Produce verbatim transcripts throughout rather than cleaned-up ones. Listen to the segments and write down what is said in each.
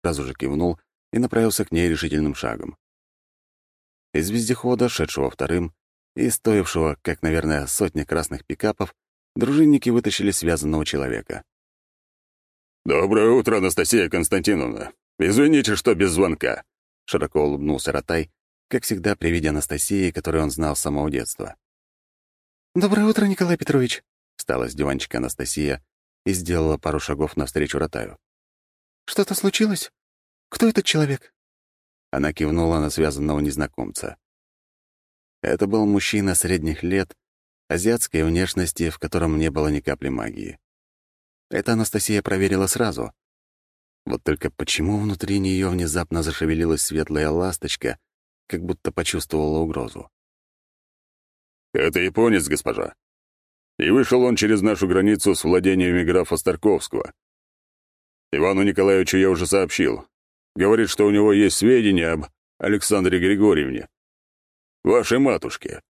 сразу же кивнул и направился к ней решительным шагом. Из вездехода, шедшего вторым и стоившего, как, наверное, сотни красных пикапов, дружинники вытащили связанного человека. «Доброе утро, Анастасия Константиновна. Извините, что без звонка», — широко улыбнулся Ратай, как всегда при виде Анастасии, которую он знал с самого детства. «Доброе утро, Николай Петрович», — встала с диванчика Анастасия и сделала пару шагов навстречу Ратаю. «Что-то случилось? Кто этот человек?» Она кивнула на связанного незнакомца. Это был мужчина средних лет, азиатской внешности, в котором не было ни капли магии. Это Анастасия проверила сразу. Вот только почему внутри нее внезапно зашевелилась светлая ласточка, как будто почувствовала угрозу? «Это японец, госпожа. И вышел он через нашу границу с владениями графа Старковского. Ивану Николаевичу я уже сообщил. Говорит, что у него есть сведения об Александре Григорьевне, вашей матушке».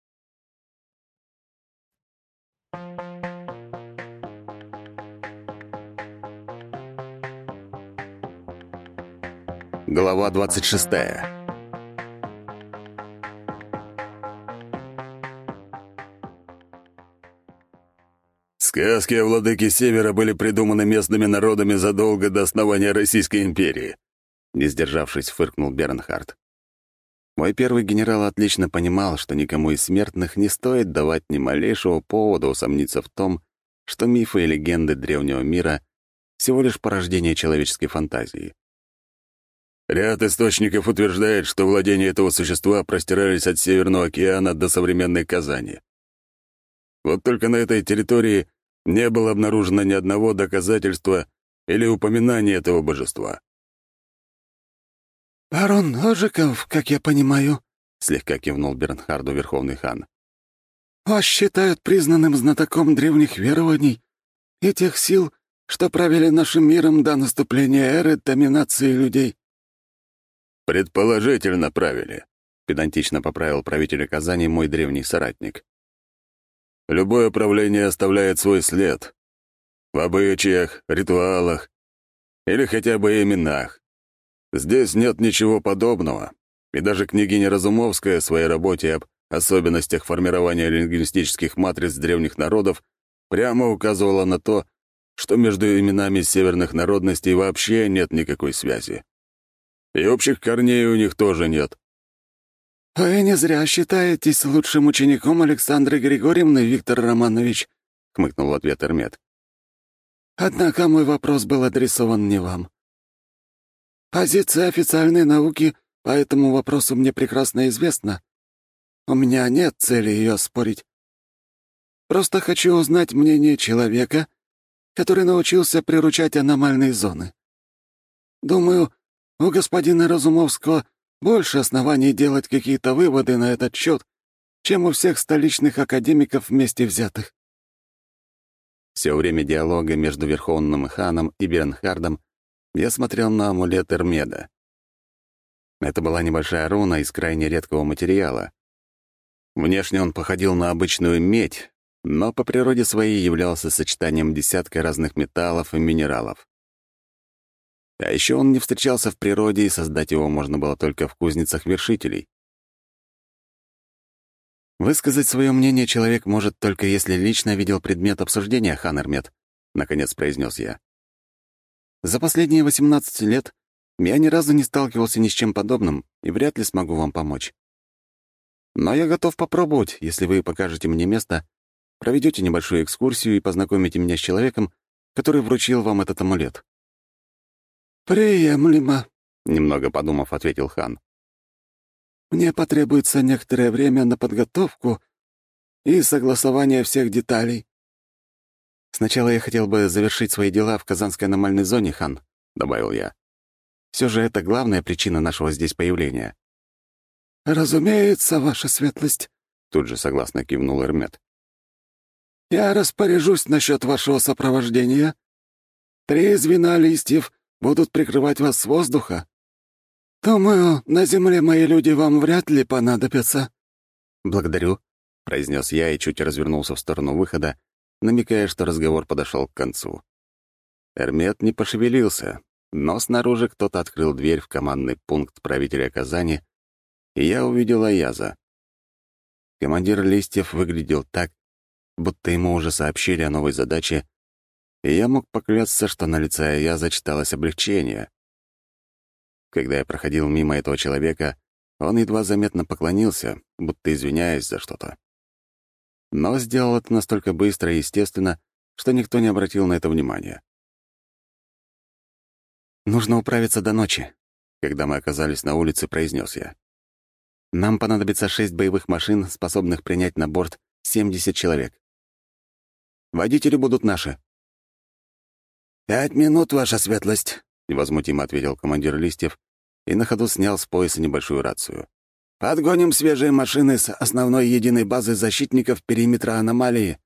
Глава двадцать шестая. Сказки о владыке Севера были придуманы местными народами задолго до основания Российской империи. Не сдержавшись, фыркнул Бернхард. Мой первый генерал отлично понимал, что никому из смертных не стоит давать ни малейшего повода усомниться в том, что мифы и легенды древнего мира — всего лишь порождение человеческой фантазии. Ряд источников утверждает, что владения этого существа простирались от Северного океана до современной Казани. Вот только на этой территории не было обнаружено ни одного доказательства или упоминания этого божества. «Барон Ожиков, как я понимаю», — слегка кивнул Бернхарду Верховный хан. «Вас считают признанным знатоком древних верований и тех сил, что правили нашим миром до наступления эры доминации людей». «Предположительно правили», — педантично поправил правителя Казани мой древний соратник. «Любое правление оставляет свой след. В обычаях, ритуалах или хотя бы именах. Здесь нет ничего подобного, и даже княгиня Разумовская в своей работе об особенностях формирования лингвистических матриц древних народов прямо указывала на то, что между именами северных народностей вообще нет никакой связи. И общих корней у них тоже нет». «Вы не зря считаетесь лучшим учеником Александры Григорьевны, Виктор Романович», — хмыкнул в ответ Эрмет. «Однако мой вопрос был адресован не вам. Позиция официальной науки по этому вопросу мне прекрасно известна. У меня нет цели ее спорить. Просто хочу узнать мнение человека, который научился приручать аномальные зоны. Думаю, у господина Разумовского больше оснований делать какие-то выводы на этот счет, чем у всех столичных академиков вместе взятых». Все время диалога между Верховным ханом и Бернхардом я смотрел на амулет Эрмеда. Это была небольшая руна из крайне редкого материала. Внешне он походил на обычную медь, но по природе своей являлся сочетанием десятка разных металлов и минералов. А еще он не встречался в природе, и создать его можно было только в кузницах вершителей. «Высказать свое мнение человек может только если лично видел предмет обсуждения, хан Эрмет», — наконец произнес я. «За последние восемнадцать лет я ни разу не сталкивался ни с чем подобным и вряд ли смогу вам помочь. Но я готов попробовать, если вы покажете мне место, проведете небольшую экскурсию и познакомите меня с человеком, который вручил вам этот амулет». «Приемлемо», — немного подумав, ответил хан. «Мне потребуется некоторое время на подготовку и согласование всех деталей». «Сначала я хотел бы завершить свои дела в Казанской аномальной зоне, хан», — добавил я. «Все же это главная причина нашего здесь появления». «Разумеется, ваша светлость», — тут же согласно кивнул Эрмет. «Я распоряжусь насчет вашего сопровождения. Три звена листьев будут прикрывать вас с воздуха. Думаю, на земле мои люди вам вряд ли понадобятся». «Благодарю», — произнес я и чуть развернулся в сторону выхода, намекая, что разговор подошел к концу. Эрмет не пошевелился, но снаружи кто-то открыл дверь в командный пункт правителя Казани, и я увидел Аяза. Командир Листьев выглядел так, будто ему уже сообщили о новой задаче, и я мог поклясться, что на лице Аяза читалось облегчение. Когда я проходил мимо этого человека, он едва заметно поклонился, будто извиняясь за что-то. Но сделал это настолько быстро и естественно, что никто не обратил на это внимания. «Нужно управиться до ночи», — когда мы оказались на улице, произнес я. «Нам понадобится шесть боевых машин, способных принять на борт семьдесят человек. Водители будут наши». «Пять минут, ваша светлость», — невозмутимо ответил командир Листьев и на ходу снял с пояса небольшую рацию. «Подгоним свежие машины с основной единой базы защитников периметра аномалии».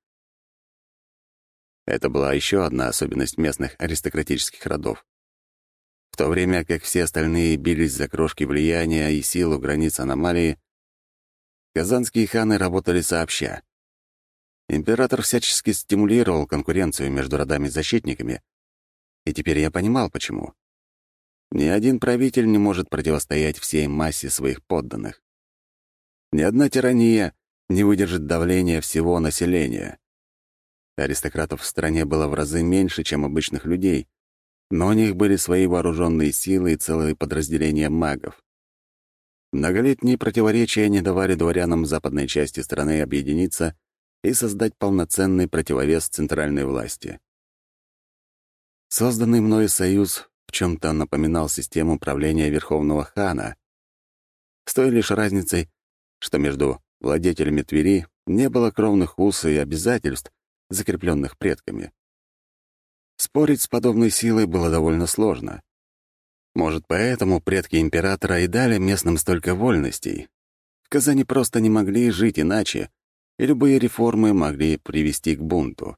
Это была еще одна особенность местных аристократических родов. В то время как все остальные бились за крошки влияния и силу границ аномалии, казанские ханы работали сообща. Император всячески стимулировал конкуренцию между родами-защитниками, и теперь я понимал, почему. Ни один правитель не может противостоять всей массе своих подданных. Ни одна тирания не выдержит давления всего населения. Аристократов в стране было в разы меньше, чем обычных людей, но у них были свои вооруженные силы и целые подразделения магов. Многолетние противоречия не давали дворянам западной части страны объединиться и создать полноценный противовес центральной власти. Созданный мною союз в чем-то напоминал систему правления Верховного хана, с той лишь разницей, что между владетелями Твери не было кровных уз и обязательств, закрепленных предками. Спорить с подобной силой было довольно сложно. Может, поэтому предки императора и дали местным столько вольностей. В Казани просто не могли жить иначе, и любые реформы могли привести к бунту.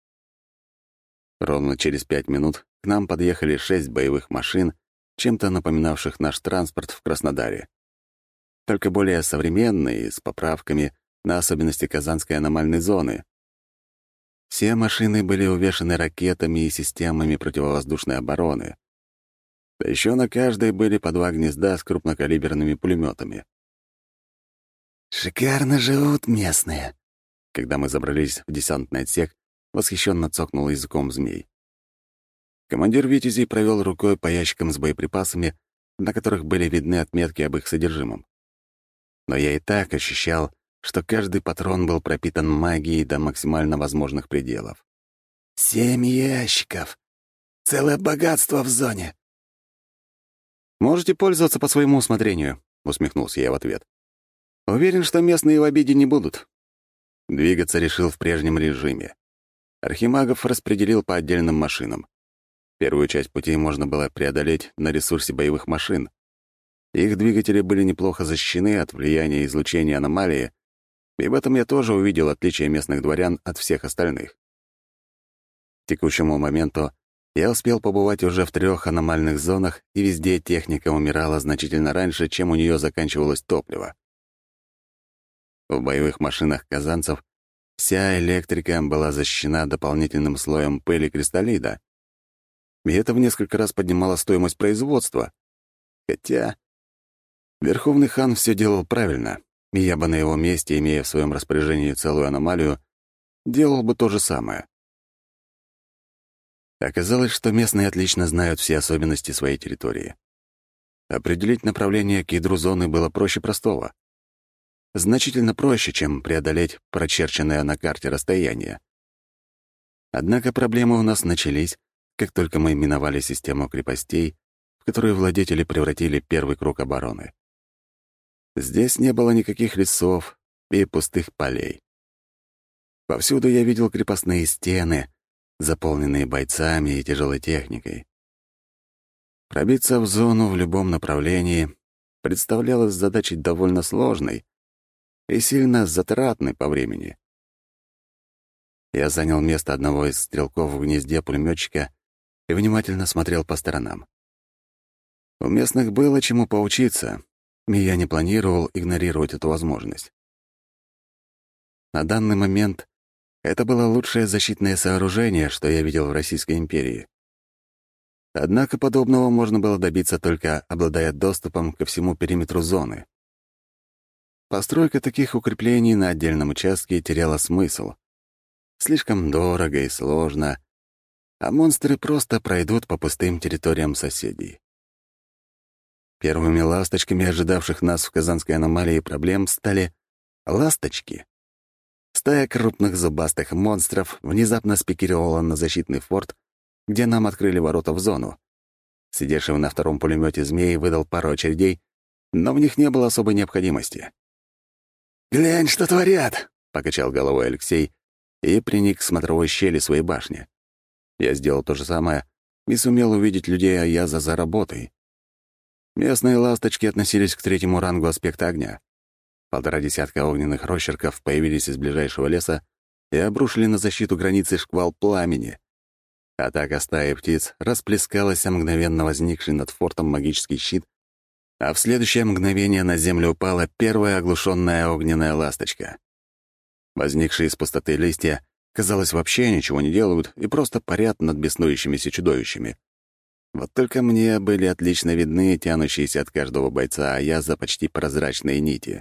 Ровно через пять минут к нам подъехали шесть боевых машин, чем-то напоминавших наш транспорт в Краснодаре. Только более современные, с поправками на особенности казанской аномальной зоны. Все машины были увешаны ракетами и системами противовоздушной обороны. Да еще на каждой были по два гнезда с крупнокалиберными пулеметами. «Шикарно живут местные», — когда мы забрались в десантный отсек, восхищенно цокнул языком змей. Командир «Витязей» провел рукой по ящикам с боеприпасами, на которых были видны отметки об их содержимом. Но я и так ощущал, что каждый патрон был пропитан магией до максимально возможных пределов. «Семь ящиков! Целое богатство в зоне!» «Можете пользоваться по своему усмотрению», — усмехнулся я в ответ. «Уверен, что местные в обиде не будут». Двигаться решил в прежнем режиме. Архимагов распределил по отдельным машинам. Первую часть пути можно было преодолеть на ресурсе боевых машин. Их двигатели были неплохо защищены от влияния излучения аномалии, и в этом я тоже увидел отличие местных дворян от всех остальных. К текущему моменту я успел побывать уже в трех аномальных зонах, и везде техника умирала значительно раньше, чем у нее заканчивалось топливо. В боевых машинах казанцев вся электрика была защищена дополнительным слоем пыли кристаллида, и это в несколько раз поднимало стоимость производства. Хотя Верховный хан все делал правильно, и я бы на его месте, имея в своем распоряжении целую аномалию, делал бы то же самое. Оказалось, что местные отлично знают все особенности своей территории. Определить направление к ядру зоны было проще простого. Значительно проще, чем преодолеть прочерченное на карте расстояние. Однако проблемы у нас начались, как только мы миновали систему крепостей, в которую владетели превратили первый круг обороны. Здесь не было никаких лесов и пустых полей. Повсюду я видел крепостные стены, заполненные бойцами и тяжелой техникой. Пробиться в зону в любом направлении представлялось задачей довольно сложной и сильно затратной по времени. Я занял место одного из стрелков в гнезде пулеметчика и внимательно смотрел по сторонам. У местных было чему поучиться, и я не планировал игнорировать эту возможность. На данный момент это было лучшее защитное сооружение, что я видел в Российской империи. Однако подобного можно было добиться только обладая доступом ко всему периметру зоны. Постройка таких укреплений на отдельном участке теряла смысл. Слишком дорого и сложно, а монстры просто пройдут по пустым территориям соседей. Первыми ласточками, ожидавших нас в Казанской аномалии проблем, стали ласточки. Стая крупных зубастых монстров внезапно спикировала на защитный форт, где нам открыли ворота в зону. Сидевший на втором пулемете змей выдал пару очередей, но в них не было особой необходимости. «Глянь, что творят!» — покачал головой Алексей и приник к смотровой щели своей башни. Я сделал то же самое и сумел увидеть людей Аяза за работой. Местные ласточки относились к третьему рангу аспекта огня. Полтора десятка огненных росчерков появились из ближайшего леса и обрушили на защиту границы шквал пламени. Атака стаи птиц расплескалась, а мгновенно возникший над фортом магический щит, а в следующее мгновение на землю упала первая оглушенная огненная ласточка. Возникшие из пустоты листья, казалось, вообще ничего не делают и просто парят над беснующимися чудовищами. Вот только мне были отлично видны тянущиеся от каждого бойца Аяза почти прозрачные нити.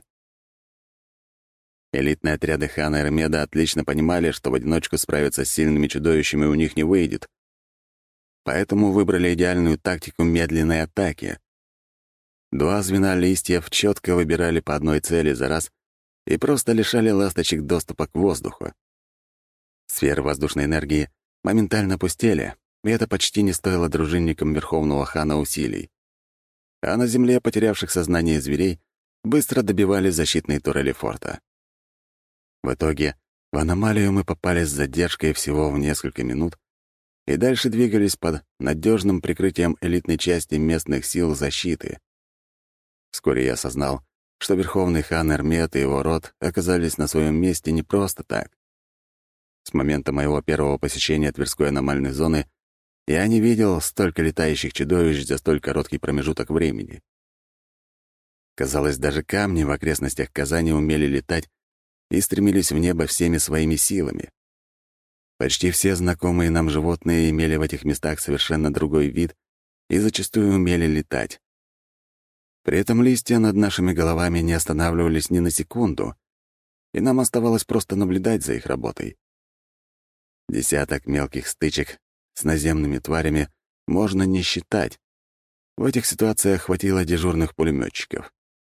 Элитные отряды хана Эрмеда отлично понимали, что в одиночку справиться с сильными чудовищами у них не выйдет. Поэтому выбрали идеальную тактику медленной атаки. Два звена листьев четко выбирали по одной цели за раз и просто лишали ласточек доступа к воздуху. Сферы воздушной энергии моментально пустели, и это почти не стоило дружинникам Верховного хана усилий. А на земле потерявших сознание зверей быстро добивали защитные турели форта. В итоге в аномалию мы попали с задержкой всего в несколько минут и дальше двигались под надежным прикрытием элитной части местных сил защиты. Вскоре я осознал, что Верховный хан Эрмед и его род оказались на своем месте не просто так. С момента моего первого посещения Тверской аномальной зоны я не видел столько летающих чудовищ за столь короткий промежуток времени. Казалось, даже камни в окрестностях Казани умели летать и стремились в небо всеми своими силами. Почти все знакомые нам животные имели в этих местах совершенно другой вид и зачастую умели летать. При этом листья над нашими головами не останавливались ни на секунду, и нам оставалось просто наблюдать за их работой. Десяток мелких стычек с наземными тварями можно не считать. В этих ситуациях хватило дежурных пулеметчиков.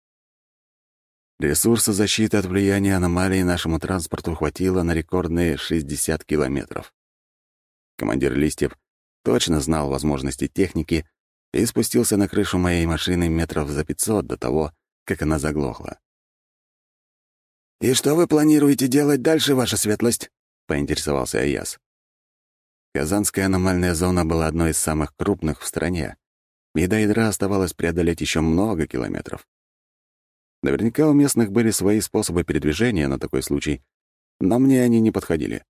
Ресурса защиты от влияния аномалий нашему транспорту хватило на рекордные шестьдесят километров. Командир Листьев точно знал возможности техники и спустился на крышу моей машины метров за пятьсот до того, как она заглохла. «И что вы планируете делать дальше, ваша светлость?» — поинтересовался Аяз. Казанская аномальная зона была одной из самых крупных в стране, и до ядра оставалось преодолеть еще много километров. Наверняка у местных были свои способы передвижения на такой случай, но мне они не подходили.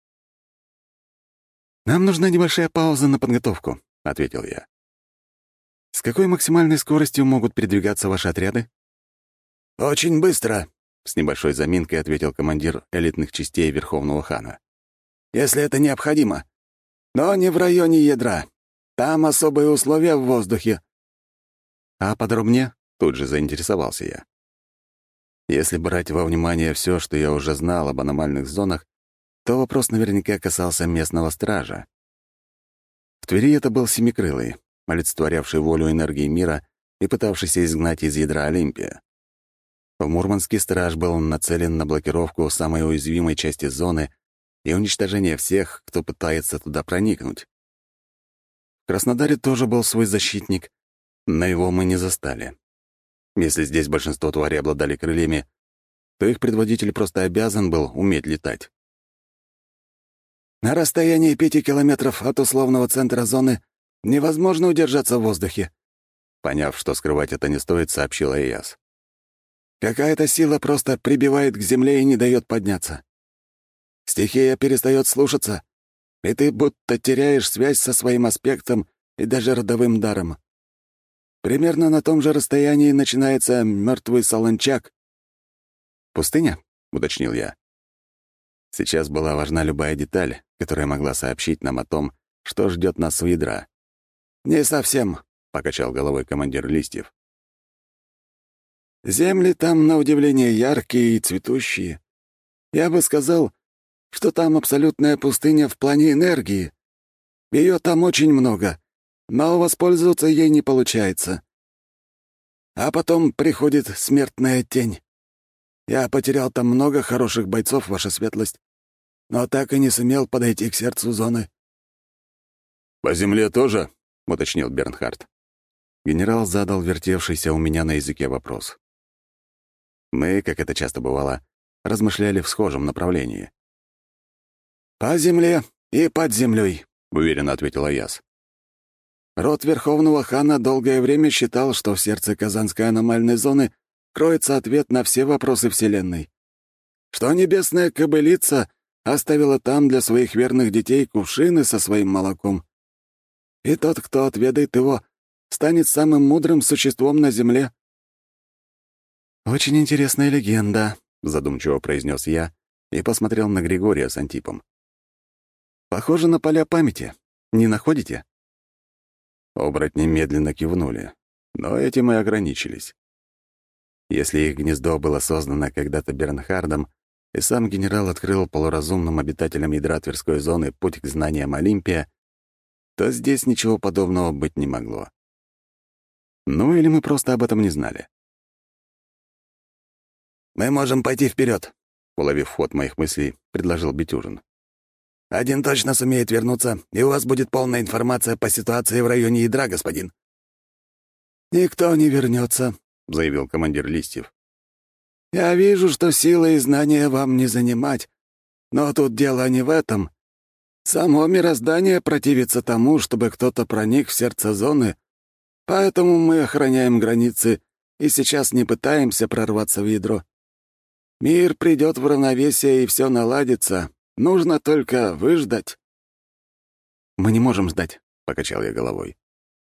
«Нам нужна небольшая пауза на подготовку», — ответил я. «С какой максимальной скоростью могут передвигаться ваши отряды?» «Очень быстро», — с небольшой заминкой ответил командир элитных частей Верховного хана. «Если это необходимо. Но не в районе ядра. Там особые условия в воздухе». «А подробнее?» — тут же заинтересовался я. Если брать во внимание все, что я уже знал об аномальных зонах, то вопрос наверняка касался местного стража. В Твери это был Семикрылый, олицетворявший волю энергии мира и пытавшийся изгнать из ядра Олимпия. В Мурманске страж был нацелен на блокировку самой уязвимой части зоны и уничтожение всех, кто пытается туда проникнуть. В Краснодаре тоже был свой защитник, но его мы не застали. Если здесь большинство тварей обладали крыльями, то их предводитель просто обязан был уметь летать. «На расстоянии пяти километров от условного центра зоны невозможно удержаться в воздухе», поняв, что скрывать это не стоит, сообщил Аяз. «Какая-то сила просто прибивает к земле и не дает подняться. Стихия перестает слушаться, и ты будто теряешь связь со своим аспектом и даже родовым даром. Примерно на том же расстоянии начинается мертвый солончак». «Пустыня?» — уточнил я. Сейчас была важна любая деталь, которая могла сообщить нам о том, что ждет нас у ядра. «Не совсем», — покачал головой командир Листьев. «Земли там, на удивление, яркие и цветущие. Я бы сказал, что там абсолютная пустыня в плане энергии. Ее там очень много, но воспользоваться ей не получается. А потом приходит смертная тень. Я потерял там много хороших бойцов, ваша светлость, но так и не сумел подойти к сердцу зоны». «По земле тоже?» — уточнил Бернхард. Генерал задал вертевшийся у меня на языке вопрос. Мы, как это часто бывало, размышляли в схожем направлении. «По земле и под землей», — уверенно ответил Аяс. «Род Верховного Хана долгое время считал, что в сердце Казанской аномальной зоны кроется ответ на все вопросы Вселенной. Что небесная кобылица оставила там для своих верных детей кувшины со своим молоком. И тот, кто отведает его, станет самым мудрым существом на земле». «Очень интересная легенда», — задумчиво произнес я и посмотрел на Григория с Антипом. «Похоже на поля памяти. Не находите?» Оборотни медленно кивнули, но этим и ограничились. Если их гнездо было создано когда-то Бернхардом, и сам генерал открыл полуразумным обитателям ядра Тверской зоны путь к знаниям Олимпия, то здесь ничего подобного быть не могло. Ну или мы просто об этом не знали. «Мы можем пойти вперед, уловив ход моих мыслей, предложил Битюжин. «Один точно сумеет вернуться, и у вас будет полная информация по ситуации в районе ядра, господин». «Никто не вернется», — заявил командир Листьев. «Я вижу, что силы и знания вам не занимать, но тут дело не в этом. Само мироздание противится тому, чтобы кто-то проник в сердце зоны, поэтому мы охраняем границы и сейчас не пытаемся прорваться в ядро. Мир придет в равновесие, и все наладится. Нужно только выждать». «Мы не можем ждать», — покачал я головой.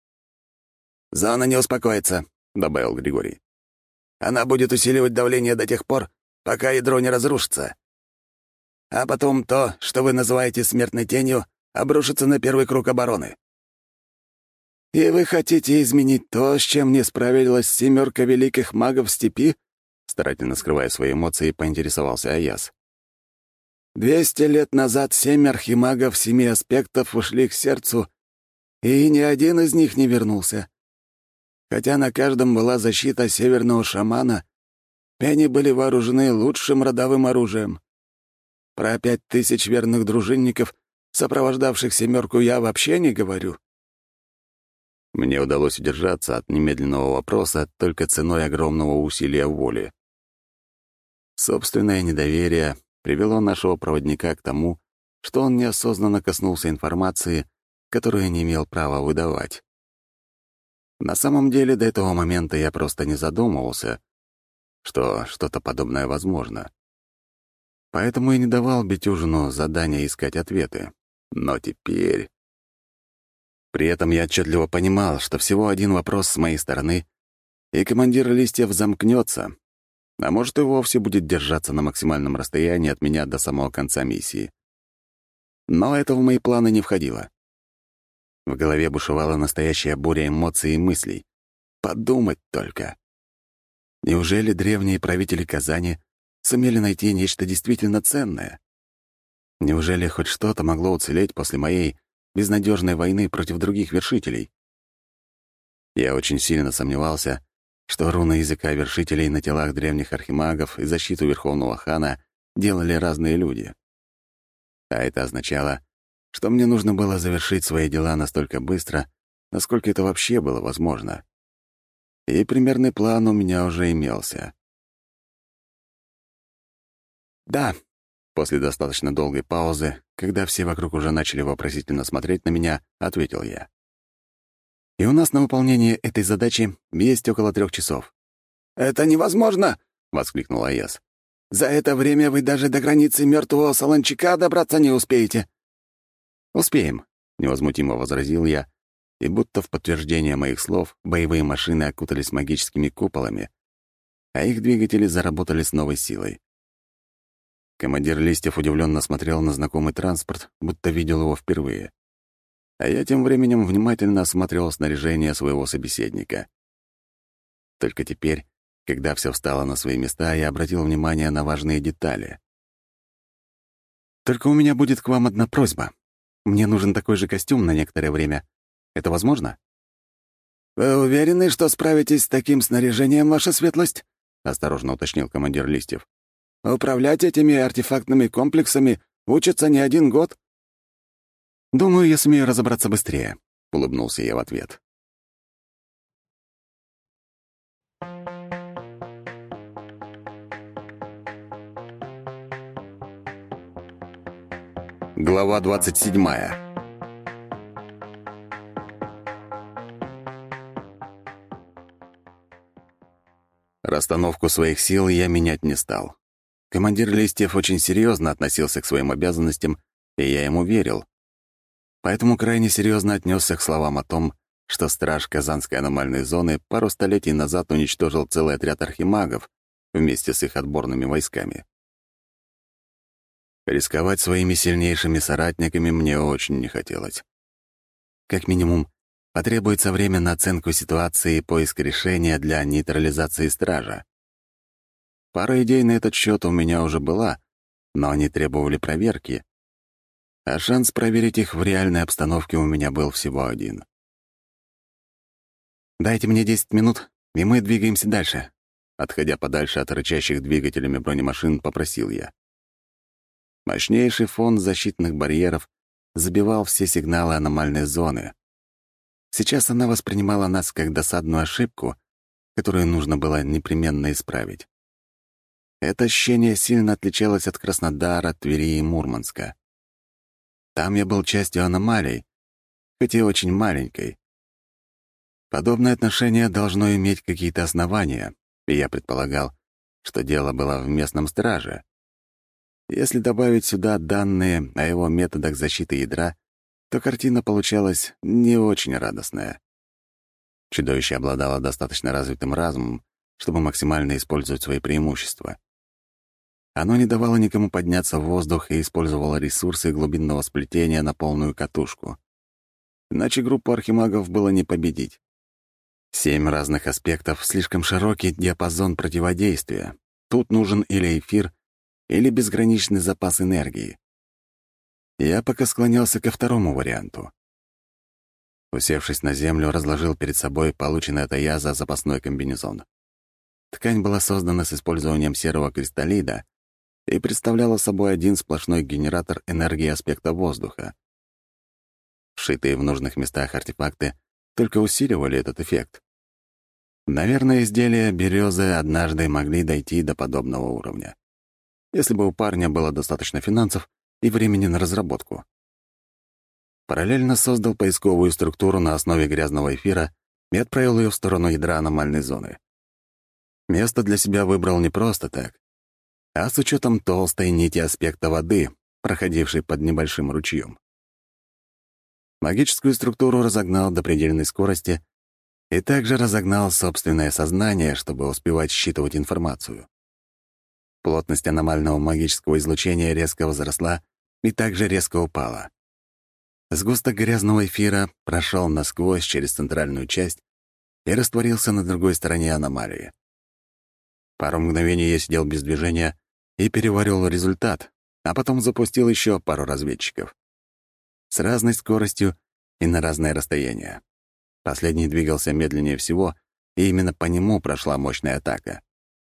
«Зона не успокоится», — добавил Григорий. «Она будет усиливать давление до тех пор, пока ядро не разрушится. А потом то, что вы называете смертной тенью, обрушится на первый круг обороны». «И вы хотите изменить то, с чем не справилась семерка великих магов степи?» Старательно скрывая свои эмоции, поинтересовался Аяс. «Двести лет назад семь архимагов семи аспектов ушли к сердцу, и ни один из них не вернулся. Хотя на каждом была защита северного шамана, и они были вооружены лучшим родовым оружием. Про пять тысяч верных дружинников, сопровождавших семерку, я вообще не говорю». Мне удалось удержаться от немедленного вопроса только ценой огромного усилия воли. Собственное недоверие привело нашего проводника к тому, что он неосознанно коснулся информации, которую не имел права выдавать. На самом деле, до этого момента я просто не задумывался, что что-то подобное возможно. Поэтому и не давал Битюжину задания искать ответы. Но теперь... При этом я отчетливо понимал, что всего один вопрос с моей стороны, и командир Листьев замкнется, а может и вовсе будет держаться на максимальном расстоянии от меня до самого конца миссии. Но это в мои планы не входило. В голове бушевала настоящая буря эмоций и мыслей. Подумать только. Неужели древние правители Казани сумели найти нечто действительно ценное? Неужели хоть что-то могло уцелеть после моей безнадежной войны против других вершителей? Я очень сильно сомневался, что руны языка вершителей на телах древних архимагов и защиту Верховного Хана делали разные люди. А это означало, что мне нужно было завершить свои дела настолько быстро, насколько это вообще было возможно. И примерный план у меня уже имелся. «Да», — после достаточно долгой паузы, когда все вокруг уже начали вопросительно смотреть на меня, ответил я. «И у нас на выполнение этой задачи есть около трех часов». «Это невозможно!» — воскликнул Аяс. «За это время вы даже до границы мертвого Солончака добраться не успеете». «Успеем», — невозмутимо возразил я, и будто в подтверждение моих слов боевые машины окутались магическими куполами, а их двигатели заработали с новой силой. Командир Листьев удивленно смотрел на знакомый транспорт, будто видел его впервые. А я тем временем внимательно осмотрел снаряжение своего собеседника. Только теперь, когда все встало на свои места, я обратил внимание на важные детали. «Только у меня будет к вам одна просьба. Мне нужен такой же костюм на некоторое время. Это возможно?» «Вы уверены, что справитесь с таким снаряжением, ваша светлость?» — осторожно уточнил командир Листьев. «Управлять этими артефактными комплексами учатся не один год». «Думаю, я сумею разобраться быстрее», — улыбнулся я в ответ. Глава двадцать седьмая. Расстановку своих сил я менять не стал. Командир Листьев очень серьезно относился к своим обязанностям, и я ему верил. Поэтому крайне серьезно отнесся к словам о том, что страж Казанской аномальной зоны пару столетий назад уничтожил целый отряд архимагов вместе с их отборными войсками. Рисковать своими сильнейшими соратниками мне очень не хотелось. Как минимум, потребуется время на оценку ситуации и поиск решения для нейтрализации стража. Пара идей на этот счет у меня уже была, но они требовали проверки, а шанс проверить их в реальной обстановке у меня был всего один. «Дайте мне десять минут, и мы двигаемся дальше», — отходя подальше от рычащих двигателями бронемашин, попросил я. Мощнейший фон защитных барьеров забивал все сигналы аномальной зоны. Сейчас она воспринимала нас как досадную ошибку, которую нужно было непременно исправить. Это ощущение сильно отличалось от Краснодара, Твери и Мурманска. Там я был частью аномалий, хоть и очень маленькой. Подобное отношение должно иметь какие-то основания, и я предполагал, что дело было в местном страже. Если добавить сюда данные о его методах защиты ядра, то картина получалась не очень радостная. Чудовище обладало достаточно развитым разумом, чтобы максимально использовать свои преимущества. Оно не давало никому подняться в воздух и использовало ресурсы глубинного сплетения на полную катушку. Иначе группу архимагов было не победить. Семь разных аспектов — слишком широкий диапазон противодействия. Тут нужен или эфир, или безграничный запас энергии. Я пока склонялся ко второму варианту. Усевшись на землю, разложил перед собой полученный от Аяза запасной комбинезон. Ткань была создана с использованием серого кристаллида и представляла собой один сплошной генератор энергии аспекта воздуха. Вшитые в нужных местах артефакты только усиливали этот эффект. Наверное, изделия березы однажды могли дойти до подобного уровня, если бы у парня было достаточно финансов и времени на разработку. Параллельно создал поисковую структуру на основе грязного эфира и отправил ее в сторону ядра аномальной зоны. Место для себя выбрал не просто так, а с учетом толстой нити аспекта воды, проходившей под небольшим ручьем. Магическую структуру разогнал до предельной скорости и также разогнал собственное сознание, чтобы успевать считывать информацию. Плотность аномального магического излучения резко возросла и также резко упала. Сгусток грязного эфира прошел насквозь через центральную часть и растворился на другой стороне аномалии. Пару мгновений я сидел без движения и переваривал результат, а потом запустил еще пару разведчиков. С разной скоростью и на разное расстояние. Последний двигался медленнее всего, и именно по нему прошла мощная атака.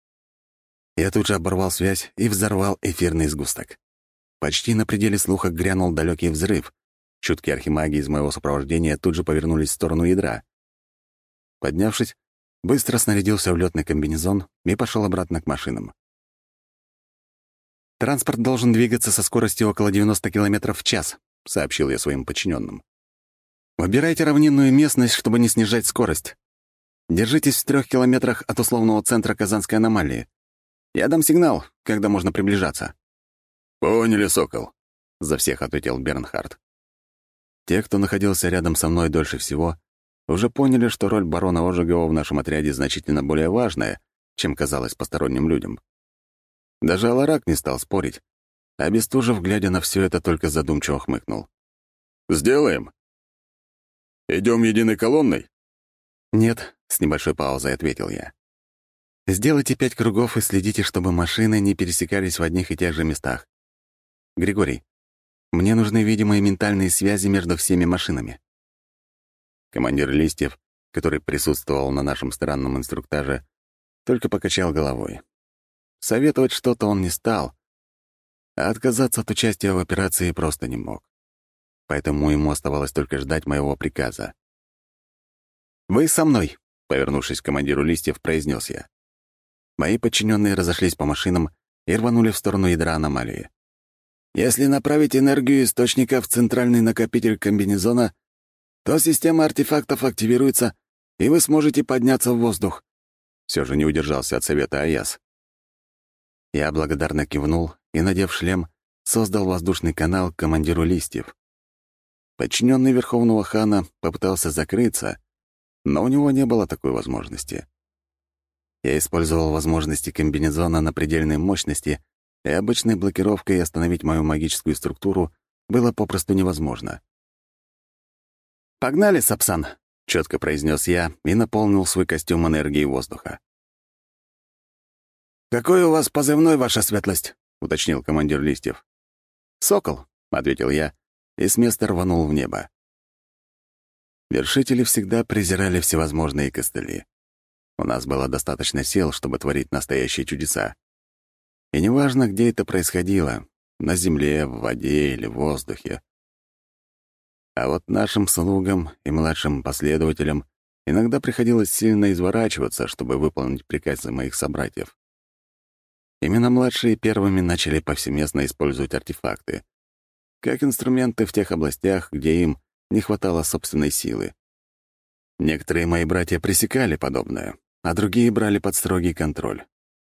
Я тут же оборвал связь и взорвал эфирный сгусток. Почти на пределе слуха грянул далекий взрыв. Чуткие архимаги из моего сопровождения тут же повернулись в сторону ядра. Поднявшись, быстро снарядился в лётный комбинезон и пошел обратно к машинам. «Транспорт должен двигаться со скоростью около девяноста километров в час», — сообщил я своим подчиненным. «Выбирайте равнинную местность, чтобы не снижать скорость. Держитесь в трех километрах от условного центра Казанской аномалии. Я дам сигнал, когда можно приближаться». «Поняли, Сокол», — за всех ответил Бернхард. Те, кто находился рядом со мной дольше всего, уже поняли, что роль барона Ожегова в нашем отряде значительно более важная, чем казалось посторонним людям. Даже Аларак не стал спорить, а Бестужев, глядя на все это, только задумчиво хмыкнул. «Сделаем». Идем единой колонной?» «Нет», — с небольшой паузой ответил я. «Сделайте пять кругов и следите, чтобы машины не пересекались в одних и тех же местах. Григорий, мне нужны видимые ментальные связи между всеми машинами». Командир Листьев, который присутствовал на нашем странном инструктаже, только покачал головой. Советовать что-то он не стал, а отказаться от участия в операции просто не мог. Поэтому ему оставалось только ждать моего приказа. «Вы со мной», — повернувшись к командиру Листьев, произнес я. Мои подчиненные разошлись по машинам и рванули в сторону ядра аномалии. «Если направить энергию источника в центральный накопитель комбинезона, то система артефактов активируется, и вы сможете подняться в воздух». Все же не удержался от совета Аяс. Я благодарно кивнул и, надев шлем, создал воздушный канал к командиру Листьев. Подчиненный Верховного хана попытался закрыться, но у него не было такой возможности. Я использовал возможности комбинезона на предельной мощности, и обычной блокировкой остановить мою магическую структуру было попросту невозможно. «Погнали, Сапсан!» — четко произнес я и наполнил свой костюм энергией воздуха. «Какой у вас позывной, ваша светлость?» — уточнил командир Листьев. «Сокол», — ответил я и с места рванул в небо. Вершители всегда презирали всевозможные костыли. У нас было достаточно сил, чтобы творить настоящие чудеса. И неважно, где это происходило — на земле, в воде или в воздухе. А вот нашим слугам и младшим последователям иногда приходилось сильно изворачиваться, чтобы выполнить приказы моих собратьев. Именно младшие первыми начали повсеместно использовать артефакты, как инструменты в тех областях, где им не хватало собственной силы. Некоторые мои братья пресекали подобное, а другие брали под строгий контроль.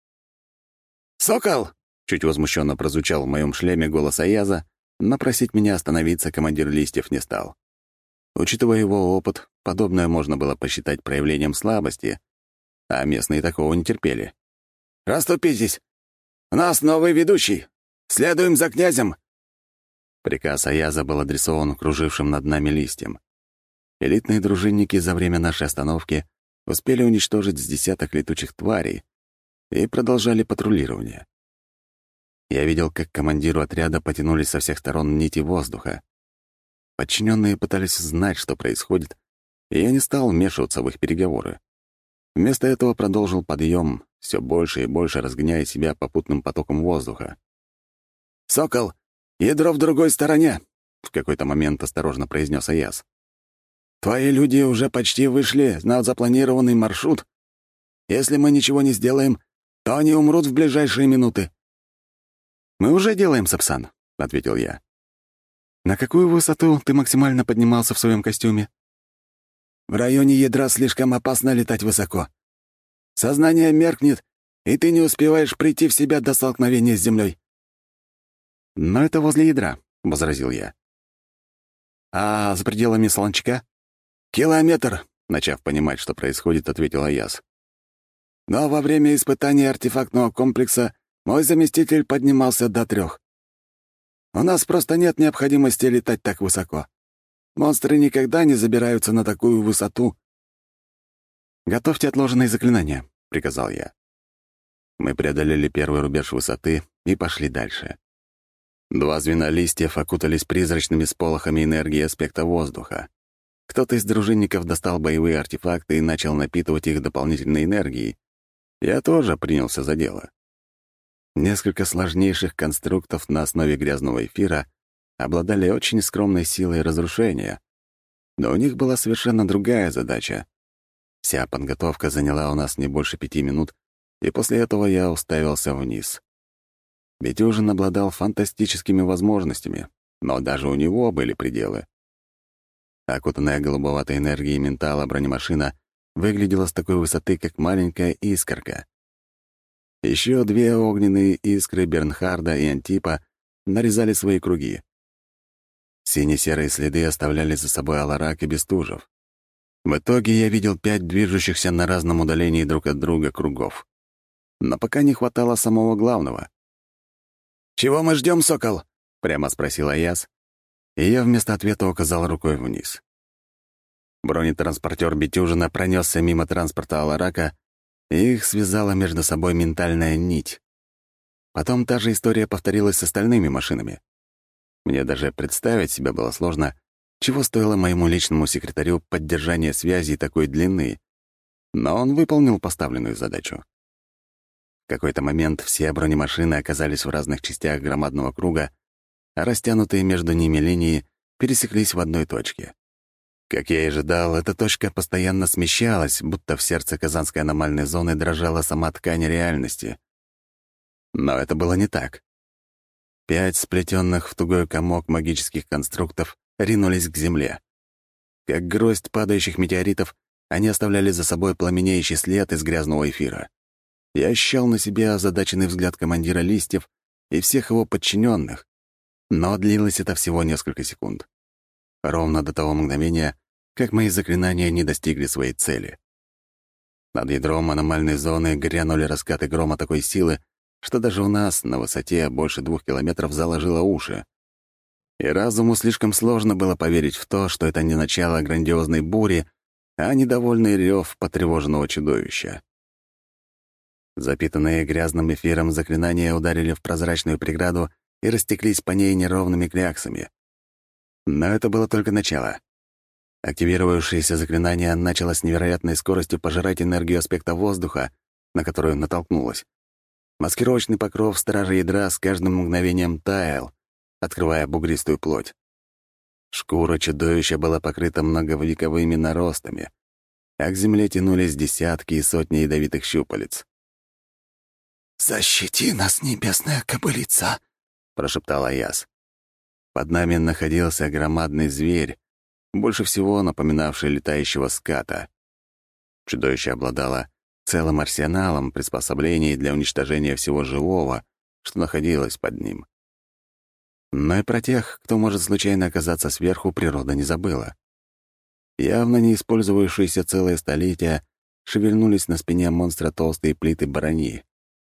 «Сокол!» — чуть возмущенно прозвучал в моем шлеме голос Аяза, но просить меня остановиться командир Листьев не стал. Учитывая его опыт, подобное можно было посчитать проявлением слабости, а местные такого не терпели. «Расступитесь! У нас новый ведущий! Следуем за князем!» Приказ Аяза был адресован кружившим над нами листьям. Элитные дружинники за время нашей остановки успели уничтожить с десяток летучих тварей и продолжали патрулирование. Я видел, как к командиру отряда потянулись со всех сторон нити воздуха. Подчиненные пытались знать, что происходит, и я не стал вмешиваться в их переговоры. Вместо этого продолжил подъем, все больше и больше разгоняя себя попутным потоком воздуха. «Сокол, ядро в другой стороне!» — в какой-то момент осторожно произнес Аяс. «Твои люди уже почти вышли на запланированный маршрут. Если мы ничего не сделаем, то они умрут в ближайшие минуты». «Мы уже делаем, Сапсан», — ответил я. «На какую высоту ты максимально поднимался в своем костюме?» «В районе ядра слишком опасно летать высоко. Сознание меркнет, и ты не успеваешь прийти в себя до столкновения с землей». «Но это возле ядра», — возразил я. «А за пределами Солончака?» «Километр», — начав понимать, что происходит, ответил Аяс. «Но во время испытания артефактного комплекса мой заместитель поднимался до трех. У нас просто нет необходимости летать так высоко. Монстры никогда не забираются на такую высоту». «Готовьте отложенные заклинания», — приказал я. Мы преодолели первый рубеж высоты и пошли дальше. Два звена листьев окутались призрачными сполохами энергии аспекта воздуха. Кто-то из дружинников достал боевые артефакты и начал напитывать их дополнительной энергией. Я тоже принялся за дело. Несколько сложнейших конструктов на основе грязного эфира обладали очень скромной силой разрушения, но у них была совершенно другая задача. Вся подготовка заняла у нас не больше пяти минут, и после этого я уставился вниз. Бетюжин обладал фантастическими возможностями, но даже у него были пределы. Окутанная голубоватой энергией ментала бронемашина выглядела с такой высоты, как маленькая искорка. Еще две огненные искры Бернхарда и Антипа нарезали свои круги. Сине-серые следы оставляли за собой Аларак и Бестужев. В итоге я видел пять движущихся на разном удалении друг от друга кругов. Но пока не хватало самого главного. «Чего мы ждем, Сокол?» — прямо спросил Аяс, и я вместо ответа указал рукой вниз. Бронетранспортер «Бетюжина» пронесся мимо транспорта «Аларака», и их связала между собой ментальная нить. Потом та же история повторилась с остальными машинами. Мне даже представить себе было сложно, чего стоило моему личному секретарю поддержание связи такой длины, но он выполнил поставленную задачу. В какой-то момент все бронемашины оказались в разных частях громадного круга, а растянутые между ними линии пересеклись в одной точке. Как я и ожидал, эта точка постоянно смещалась, будто в сердце Казанской аномальной зоны дрожала сама ткань реальности. Но это было не так. Пять сплетенных в тугой комок магических конструктов ринулись к земле. Как гроздь падающих метеоритов, они оставляли за собой пламенеющий след из грязного эфира. Я ощущал на себе озадаченный взгляд командира листьев и всех его подчиненных, но длилось это всего несколько секунд. Ровно до того мгновения, как мои заклинания не достигли своей цели. Над ядром аномальной зоны грянули раскаты грома такой силы, что даже у нас на высоте больше двух километров заложило уши. И разуму слишком сложно было поверить в то, что это не начало грандиозной бури, а недовольный рев потревоженного чудовища. Запитанные грязным эфиром заклинания ударили в прозрачную преграду и растеклись по ней неровными кляксами. Но это было только начало. Активировавшееся заклинание начало с невероятной скоростью пожирать энергию аспекта воздуха, на которую натолкнулось. Маскировочный покров стража ядра с каждым мгновением таял, открывая бугристую плоть. Шкура чудовища была покрыта многовековыми наростами, а к земле тянулись десятки и сотни ядовитых щупалец. «Защити нас, небесная кобылица!» — прошептал Аяс. Под нами находился громадный зверь, больше всего напоминавший летающего ската. Чудовище обладало целым арсеналом приспособлений для уничтожения всего живого, что находилось под ним. Но и про тех, кто может случайно оказаться сверху, природа не забыла. Явно не использовавшиеся целое столетие шевельнулись на спине монстра толстые плиты барани.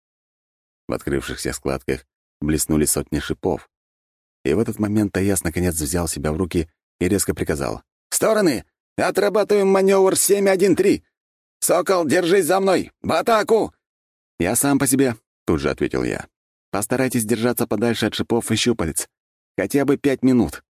В открывшихся складках блеснули сотни шипов. И в этот момент Аяс наконец взял себя в руки и резко приказал: «В стороны! Отрабатываем маневр семь один три! Сокол, держись за мной! В атаку!» «Я сам по себе», — тут же ответил я. «Постарайтесь держаться подальше от шипов и щупалец. Хотя бы пять минут».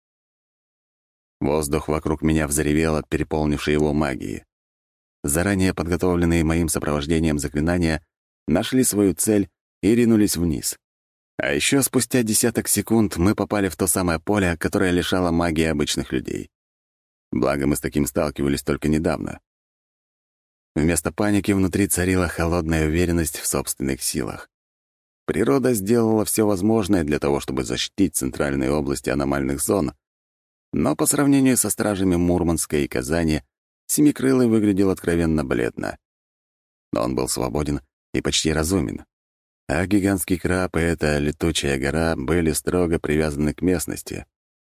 Воздух вокруг меня взревел от переполнившей его магии. Заранее подготовленные моим сопровождением заклинания нашли свою цель и ринулись вниз. А еще спустя десяток секунд мы попали в то самое поле, которое лишало магии обычных людей. Благо, мы с таким сталкивались только недавно. Вместо паники внутри царила холодная уверенность в собственных силах. Природа сделала все возможное для того, чтобы защитить центральные области аномальных зон, но по сравнению со стражами Мурманска и Казани Семикрылый выглядел откровенно бледно. Но он был свободен и почти разумен. А гигантский краб и эта летучая гора были строго привязаны к местности.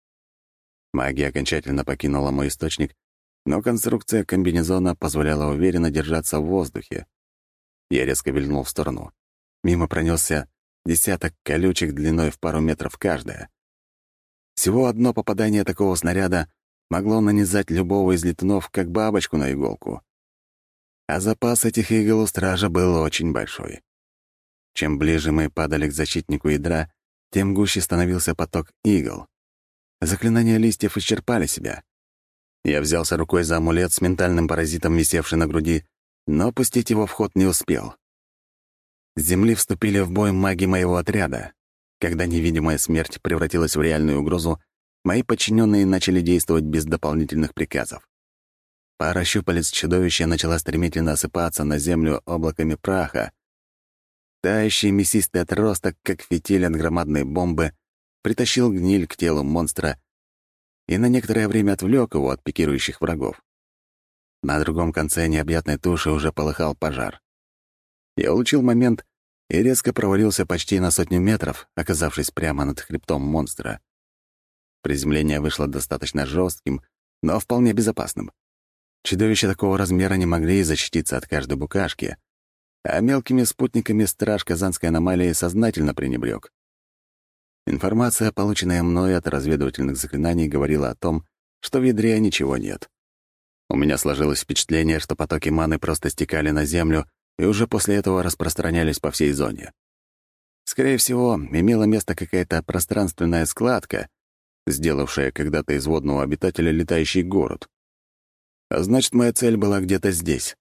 Магия окончательно покинула мой источник, но конструкция комбинезона позволяла уверенно держаться в воздухе. Я резко вильнул в сторону. Мимо пронесся десяток колючек длиной в пару метров каждая. Всего одно попадание такого снаряда могло нанизать любого из летунов, как бабочку на иголку. А запас этих игл у стража был очень большой. Чем ближе мы падали к защитнику ядра, тем гуще становился поток игл. Заклинания листьев исчерпали себя. Я взялся рукой за амулет с ментальным паразитом, висевший на груди, но пустить его в ход не успел. С земли вступили в бой маги моего отряда. Когда невидимая смерть превратилась в реальную угрозу, мои подчиненные начали действовать без дополнительных приказов. Пара щупалец чудовища начала стремительно осыпаться на землю облаками праха. Тающий мясистый отросток, как фитиль от громадной бомбы, притащил гниль к телу монстра и на некоторое время отвлек его от пикирующих врагов. На другом конце необъятной туши уже полыхал пожар. Я улучил момент и резко провалился почти на сотню метров, оказавшись прямо над хребтом монстра. Приземление вышло достаточно жестким, но вполне безопасным. Чудовища такого размера не могли защититься от каждой букашки, а мелкими спутниками страж Казанской аномалии сознательно пренебрег. Информация, полученная мной от разведывательных заклинаний, говорила о том, что в ядре ничего нет. У меня сложилось впечатление, что потоки маны просто стекали на землю и уже после этого распространялись по всей зоне. Скорее всего, имела место какая-то пространственная складка, сделавшая когда-то из водного обитателя летающий город. А значит, моя цель была где-то здесь.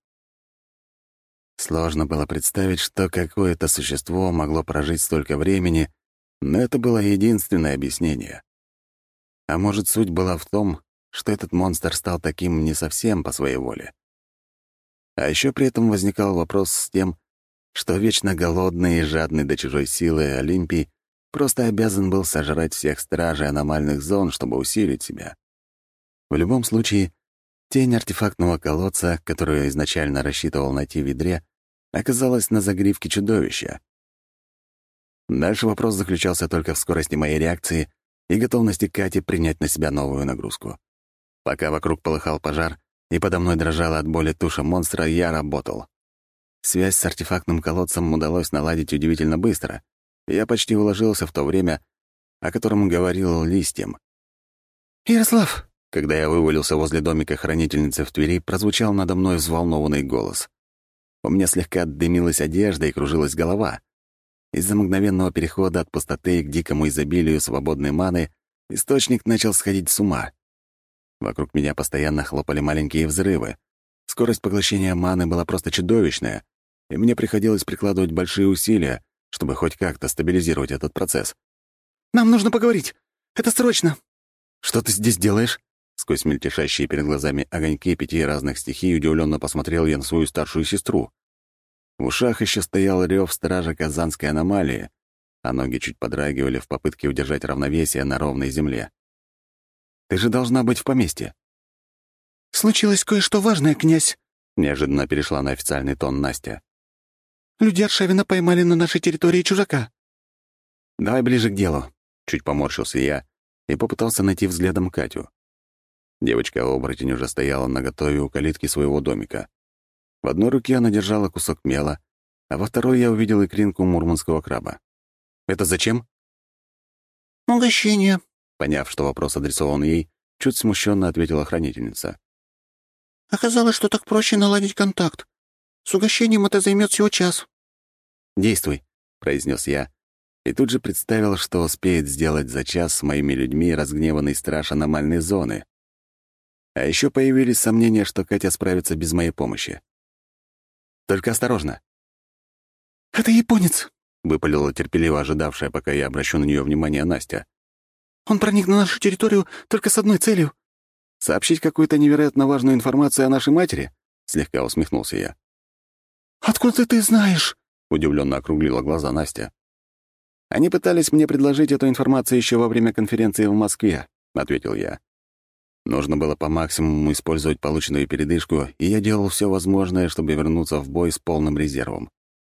Сложно было представить, что какое-то существо могло прожить столько времени, но это было единственное объяснение. А может, суть была в том, что этот монстр стал таким не совсем по своей воле. А еще при этом возникал вопрос с тем, что вечно голодный и жадный до чужой силы Олимпий просто обязан был сожрать всех стражей аномальных зон, чтобы усилить себя. В любом случае, тень артефактного колодца, которую я изначально рассчитывал найти в ведре, оказалась на загривке чудовища. Дальше вопрос заключался только в скорости моей реакции и готовности Кати принять на себя новую нагрузку. Пока вокруг полыхал пожар и подо мной дрожала от боли туша монстра, я работал. Связь с артефактным колодцем удалось наладить удивительно быстро, и я почти уложился в то время, о котором говорил Листьем. «Ярослав!» Когда я вывалился возле домика хранительницы в Твери, прозвучал надо мной взволнованный голос. У меня слегка дымилась одежда и кружилась голова. Из-за мгновенного перехода от пустоты к дикому изобилию свободной маны источник начал сходить с ума. Вокруг меня постоянно хлопали маленькие взрывы. Скорость поглощения маны была просто чудовищная, и мне приходилось прикладывать большие усилия, чтобы хоть как-то стабилизировать этот процесс. «Нам нужно поговорить! Это срочно!» «Что ты здесь делаешь?» Сквозь мельтешащие перед глазами огоньки пяти разных стихий удивленно посмотрел я на свою старшую сестру. В ушах еще стоял рев стража Казанской аномалии, а ноги чуть подрагивали в попытке удержать равновесие на ровной земле. «Ты же должна быть в поместье». «Случилось кое-что важное, князь», — неожиданно перешла на официальный тон Настя. «Люди Аршавина поймали на нашей территории чужака». «Давай ближе к делу», — чуть поморщился я и попытался найти взглядом Катю. Девочка-оборотень уже стояла наготове у калитки своего домика. В одной руке она держала кусок мела, а во второй я увидел икринку мурманского краба. «Это зачем?» «Угощение», — поняв, что вопрос адресован ей, чуть смущенно ответила хранительница. «Оказалось, что так проще наладить контакт. С угощением это займет всего час». «Действуй», — произнес я, и тут же представил, что успеет сделать за час с моими людьми разгневанный страж аномальной зоны. А еще появились сомнения, что Катя справится без моей помощи. «Только осторожно». «Это японец», — выпалила терпеливо ожидавшая, пока я обращу на нее внимание Настя. «Он проник на нашу территорию только с одной целью». «Сообщить какую-то невероятно важную информацию о нашей матери?» — слегка усмехнулся я. «Откуда ты знаешь?» — удивленно округлила глаза Настя. «Они пытались мне предложить эту информацию еще во время конференции в Москве», — ответил я. Нужно было по максимуму использовать полученную передышку, и я делал все возможное, чтобы вернуться в бой с полным резервом.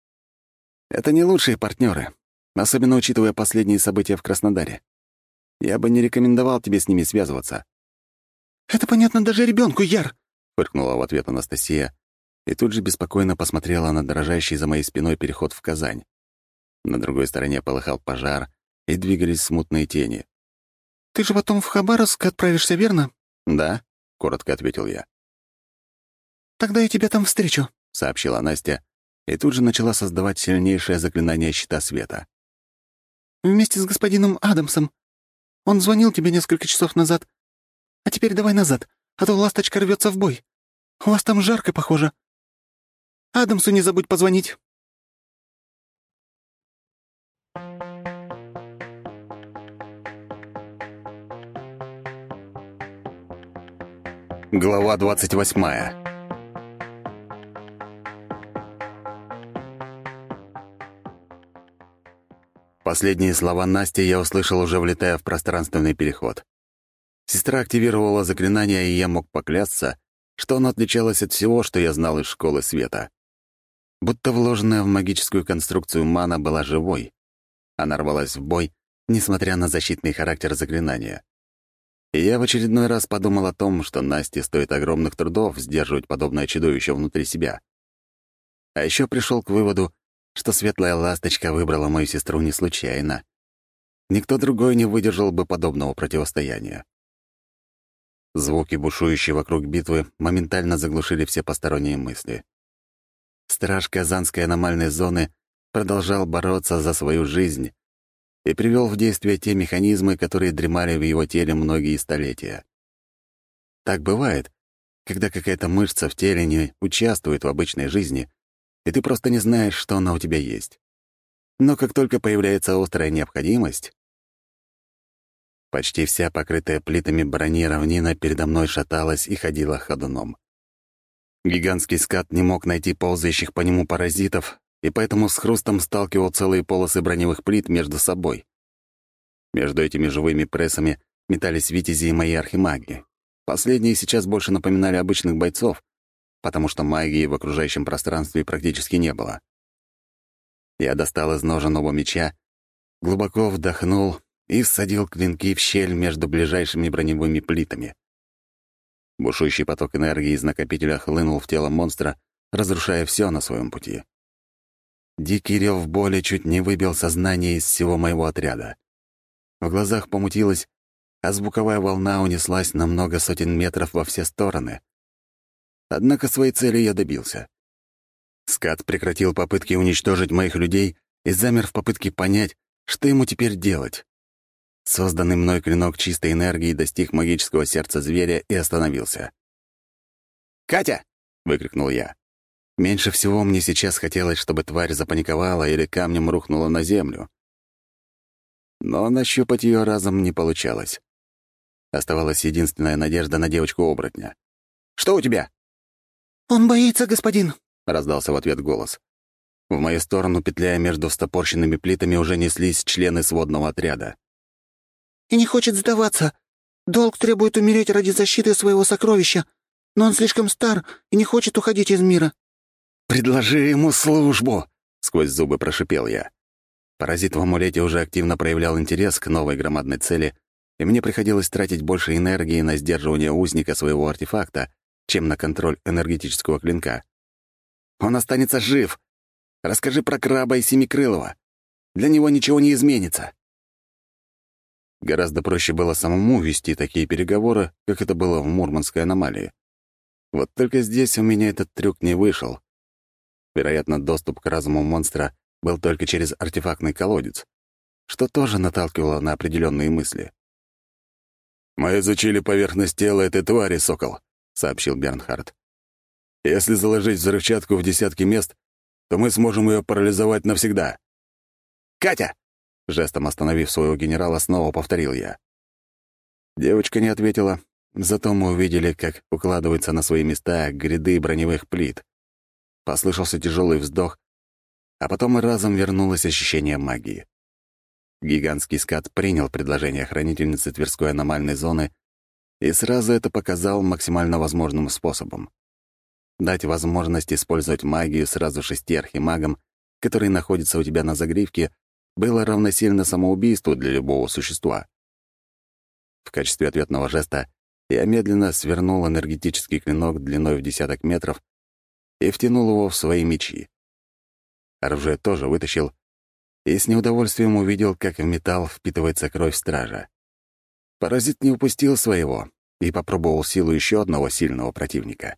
Это не лучшие партнеры, особенно учитывая последние события в Краснодаре. Я бы не рекомендовал тебе с ними связываться. «Это понятно даже ребенку, Яр!» — фыркнула в ответ Анастасия, и тут же беспокойно посмотрела на дрожащий за моей спиной переход в Казань. На другой стороне полыхал пожар, и двигались смутные тени. «Ты же потом в Хабаровск отправишься, верно?» «Да», — коротко ответил я. «Тогда я тебя там встречу», — сообщила Настя, и тут же начала создавать сильнейшее заклинание щита света. «Вместе с господином Адамсом. Он звонил тебе несколько часов назад. А теперь давай назад, а то ласточка рвется в бой. У вас там жарко, похоже. Адамсу не забудь позвонить». Глава двадцать восьмая. Последние слова Насти я услышал, уже влетая в пространственный переход. Сестра активировала заклинание, и я мог поклясться, что оно отличалось от всего, что я знал из школы света. Будто вложенная в магическую конструкцию мана была живой. Она рвалась в бой, несмотря на защитный характер заклинания. И я в очередной раз подумал о том, что Насте стоит огромных трудов сдерживать подобное чудовище внутри себя. А еще пришел к выводу, что светлая ласточка выбрала мою сестру не случайно. Никто другой не выдержал бы подобного противостояния. Звуки, бушующие вокруг битвы, моментально заглушили все посторонние мысли. Страж Казанской аномальной зоны продолжал бороться за свою жизнь и привел в действие те механизмы, которые дремали в его теле многие столетия. Так бывает, когда какая-то мышца в теле не участвует в обычной жизни, и ты просто не знаешь, что она у тебя есть. Но как только появляется острая необходимость... Почти вся покрытая плитами брони равнина передо мной шаталась и ходила ходуном. Гигантский скат не мог найти ползающих по нему паразитов, и поэтому с хрустом сталкивал целые полосы броневых плит между собой. Между этими живыми прессами метались витязи и мои архимаги. Последние сейчас больше напоминали обычных бойцов, потому что магии в окружающем пространстве практически не было. Я достал из ножен оба меча, глубоко вдохнул и всадил клинки в щель между ближайшими броневыми плитами. Бушующий поток энергии из накопителя хлынул в тело монстра, разрушая все на своем пути. Дикий рев боли чуть не выбил сознание из всего моего отряда. В глазах помутилось, а звуковая волна унеслась на много сотен метров во все стороны. Однако своей цели я добился. Скат прекратил попытки уничтожить моих людей и замер в попытке понять, что ему теперь делать. Созданный мной клинок чистой энергии достиг магического сердца зверя и остановился. «Катя!» — выкрикнул я. Меньше всего мне сейчас хотелось, чтобы тварь запаниковала или камнем рухнула на землю. Но нащупать ее разом не получалось. Оставалась единственная надежда на девочку-оборотня. «Что у тебя?» «Он боится, господин», — раздался в ответ голос. В мою сторону, петляя между встопорщенными плитами, уже неслись члены сводного отряда. «И не хочет сдаваться. Долг требует умереть ради защиты своего сокровища, но он слишком стар и не хочет уходить из мира». «Предложи ему службу!» — сквозь зубы прошипел я. Паразит в амулете уже активно проявлял интерес к новой громадной цели, и мне приходилось тратить больше энергии на сдерживание узника своего артефакта, чем на контроль энергетического клинка. «Он останется жив! Расскажи про краба и Семикрылова. Для него ничего не изменится». Гораздо проще было самому вести такие переговоры, как это было в Мурманской аномалии. Вот только здесь у меня этот трюк не вышел. Вероятно, доступ к разуму монстра был только через артефактный колодец, что тоже наталкивало на определенные мысли. «Мы изучили поверхность тела этой твари, сокол», — сообщил Бернхард. «Если заложить взрывчатку в десятки мест, то мы сможем ее парализовать навсегда». «Катя!» — жестом остановив своего генерала, снова повторил я. Девочка не ответила, зато мы увидели, как укладываются на свои места гряды броневых плит. Послышался тяжелый вздох, а потом и разом вернулось ощущение магии. Гигантский скат принял предложение хранительницы Тверской аномальной зоны и сразу это показал максимально возможным способом. Дать возможность использовать магию сразу шести архимагам, которые находятся у тебя на загривке, было равносильно самоубийству для любого существа. В качестве ответного жеста я медленно свернул энергетический клинок длиной в десяток метров и втянул его в свои мечи. Оружие тоже вытащил и с неудовольствием увидел, как в металл впитывается кровь стража. Паразит не упустил своего и попробовал силу еще одного сильного противника.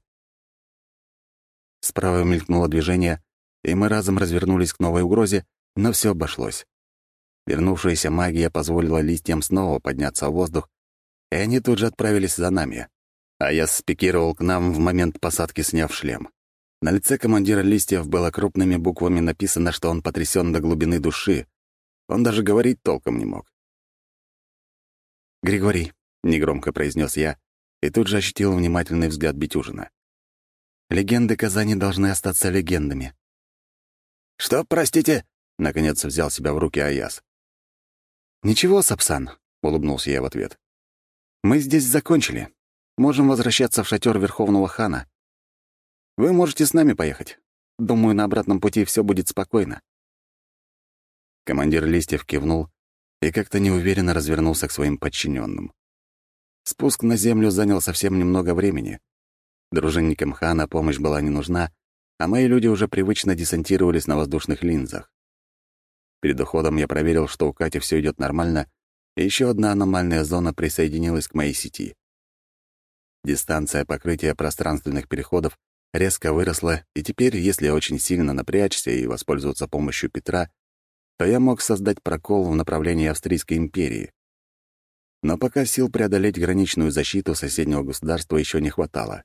Справа мелькнуло движение, и мы разом развернулись к новой угрозе, но все обошлось. Вернувшаяся магия позволила листьям снова подняться в воздух, и они тут же отправились за нами. А я спикировал к нам в момент посадки, сняв шлем. На лице командира листьев было крупными буквами написано, что он потрясен до глубины души. Он даже говорить толком не мог. «Григорий», — негромко произнес я, и тут же ощутил внимательный взгляд Битюжина. «Легенды Казани должны остаться легендами». «Что, простите?» — наконец взял себя в руки Аяс. «Ничего, Сапсан», — улыбнулся я в ответ. «Мы здесь закончили. Можем возвращаться в шатер Верховного хана. Вы можете с нами поехать. Думаю, на обратном пути все будет спокойно». Командир листьев кивнул и как-то неуверенно развернулся к своим подчиненным. Спуск на землю занял совсем немного времени. Дружинникам хана помощь была не нужна, а мои люди уже привычно десантировались на воздушных линзах. Перед уходом я проверил, что у Кати все идет нормально, и еще одна аномальная зона присоединилась к моей сети. Дистанция покрытия пространственных переходов резко выросла, и теперь, если очень сильно напрячься и воспользоваться помощью Петра, то я мог создать прокол в направлении Австрийской империи. Но пока сил преодолеть граничную защиту соседнего государства еще не хватало.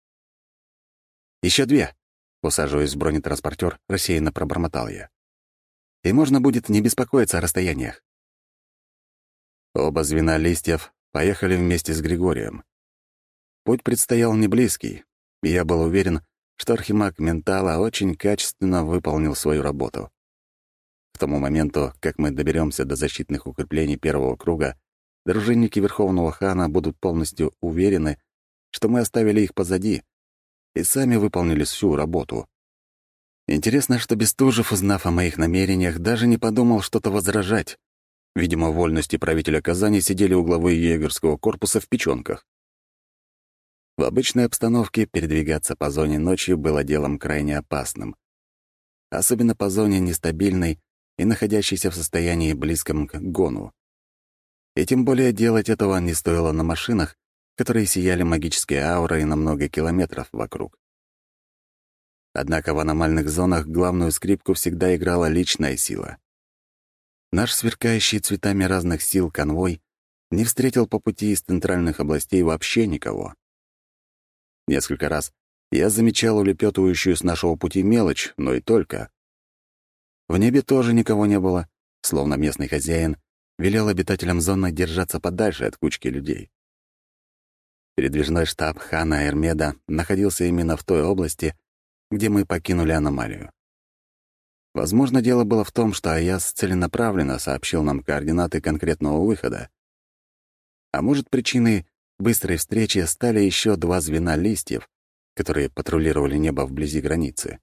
Еще две!» — усаживаясь в бронетранспортер, рассеянно пробормотал я. «И можно будет не беспокоиться о расстояниях». Оба звена листьев поехали вместе с Григорием. Путь предстоял неблизкий, и я был уверен, что архимаг Ментала очень качественно выполнил свою работу. К тому моменту, как мы доберемся до защитных укреплений первого круга, дружинники Верховного Хана будут полностью уверены, что мы оставили их позади и сами выполнили всю работу. Интересно, что Бестужев, узнав о моих намерениях, даже не подумал что-то возражать. Видимо, вольности правителя Казани сидели у главы егерского корпуса в печёнках. В обычной обстановке передвигаться по зоне ночью было делом крайне опасным. Особенно по зоне нестабильной и находящейся в состоянии близком к гону. И тем более делать этого не стоило на машинах, которые сияли магической аурой на много километров вокруг. Однако в аномальных зонах главную скрипку всегда играла личная сила. Наш сверкающий цветами разных сил конвой не встретил по пути из центральных областей вообще никого. Несколько раз я замечал улепетывающую с нашего пути мелочь, но и только. В небе тоже никого не было, словно местный хозяин велел обитателям зоны держаться подальше от кучки людей. Передвижной штаб хана Эрмеда находился именно в той области, где мы покинули аномалию. Возможно, дело было в том, что Аяс целенаправленно сообщил нам координаты конкретного выхода. А может, причиной быстрой встречи стали еще два звена листьев, которые патрулировали небо вблизи границы.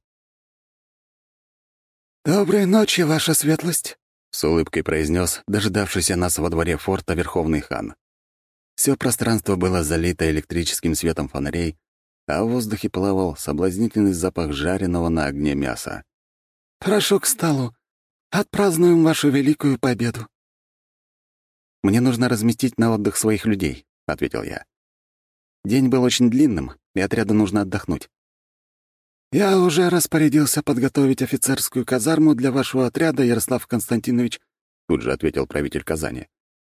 «Доброй ночи, ваша светлость», — с улыбкой произнес дожидавшийся нас во дворе форта Верховный хан. Все пространство было залито электрическим светом фонарей, а в воздухе плавал соблазнительный запах жареного на огне мяса. «Прошу к столу. Отпразднуем вашу великую победу». «Мне нужно разместить на отдых своих людей», — ответил я. «День был очень длинным, и отряду нужно отдохнуть». «Я уже распорядился подготовить офицерскую казарму для вашего отряда, Ярослав Константинович», — тут же ответил правитель Казани.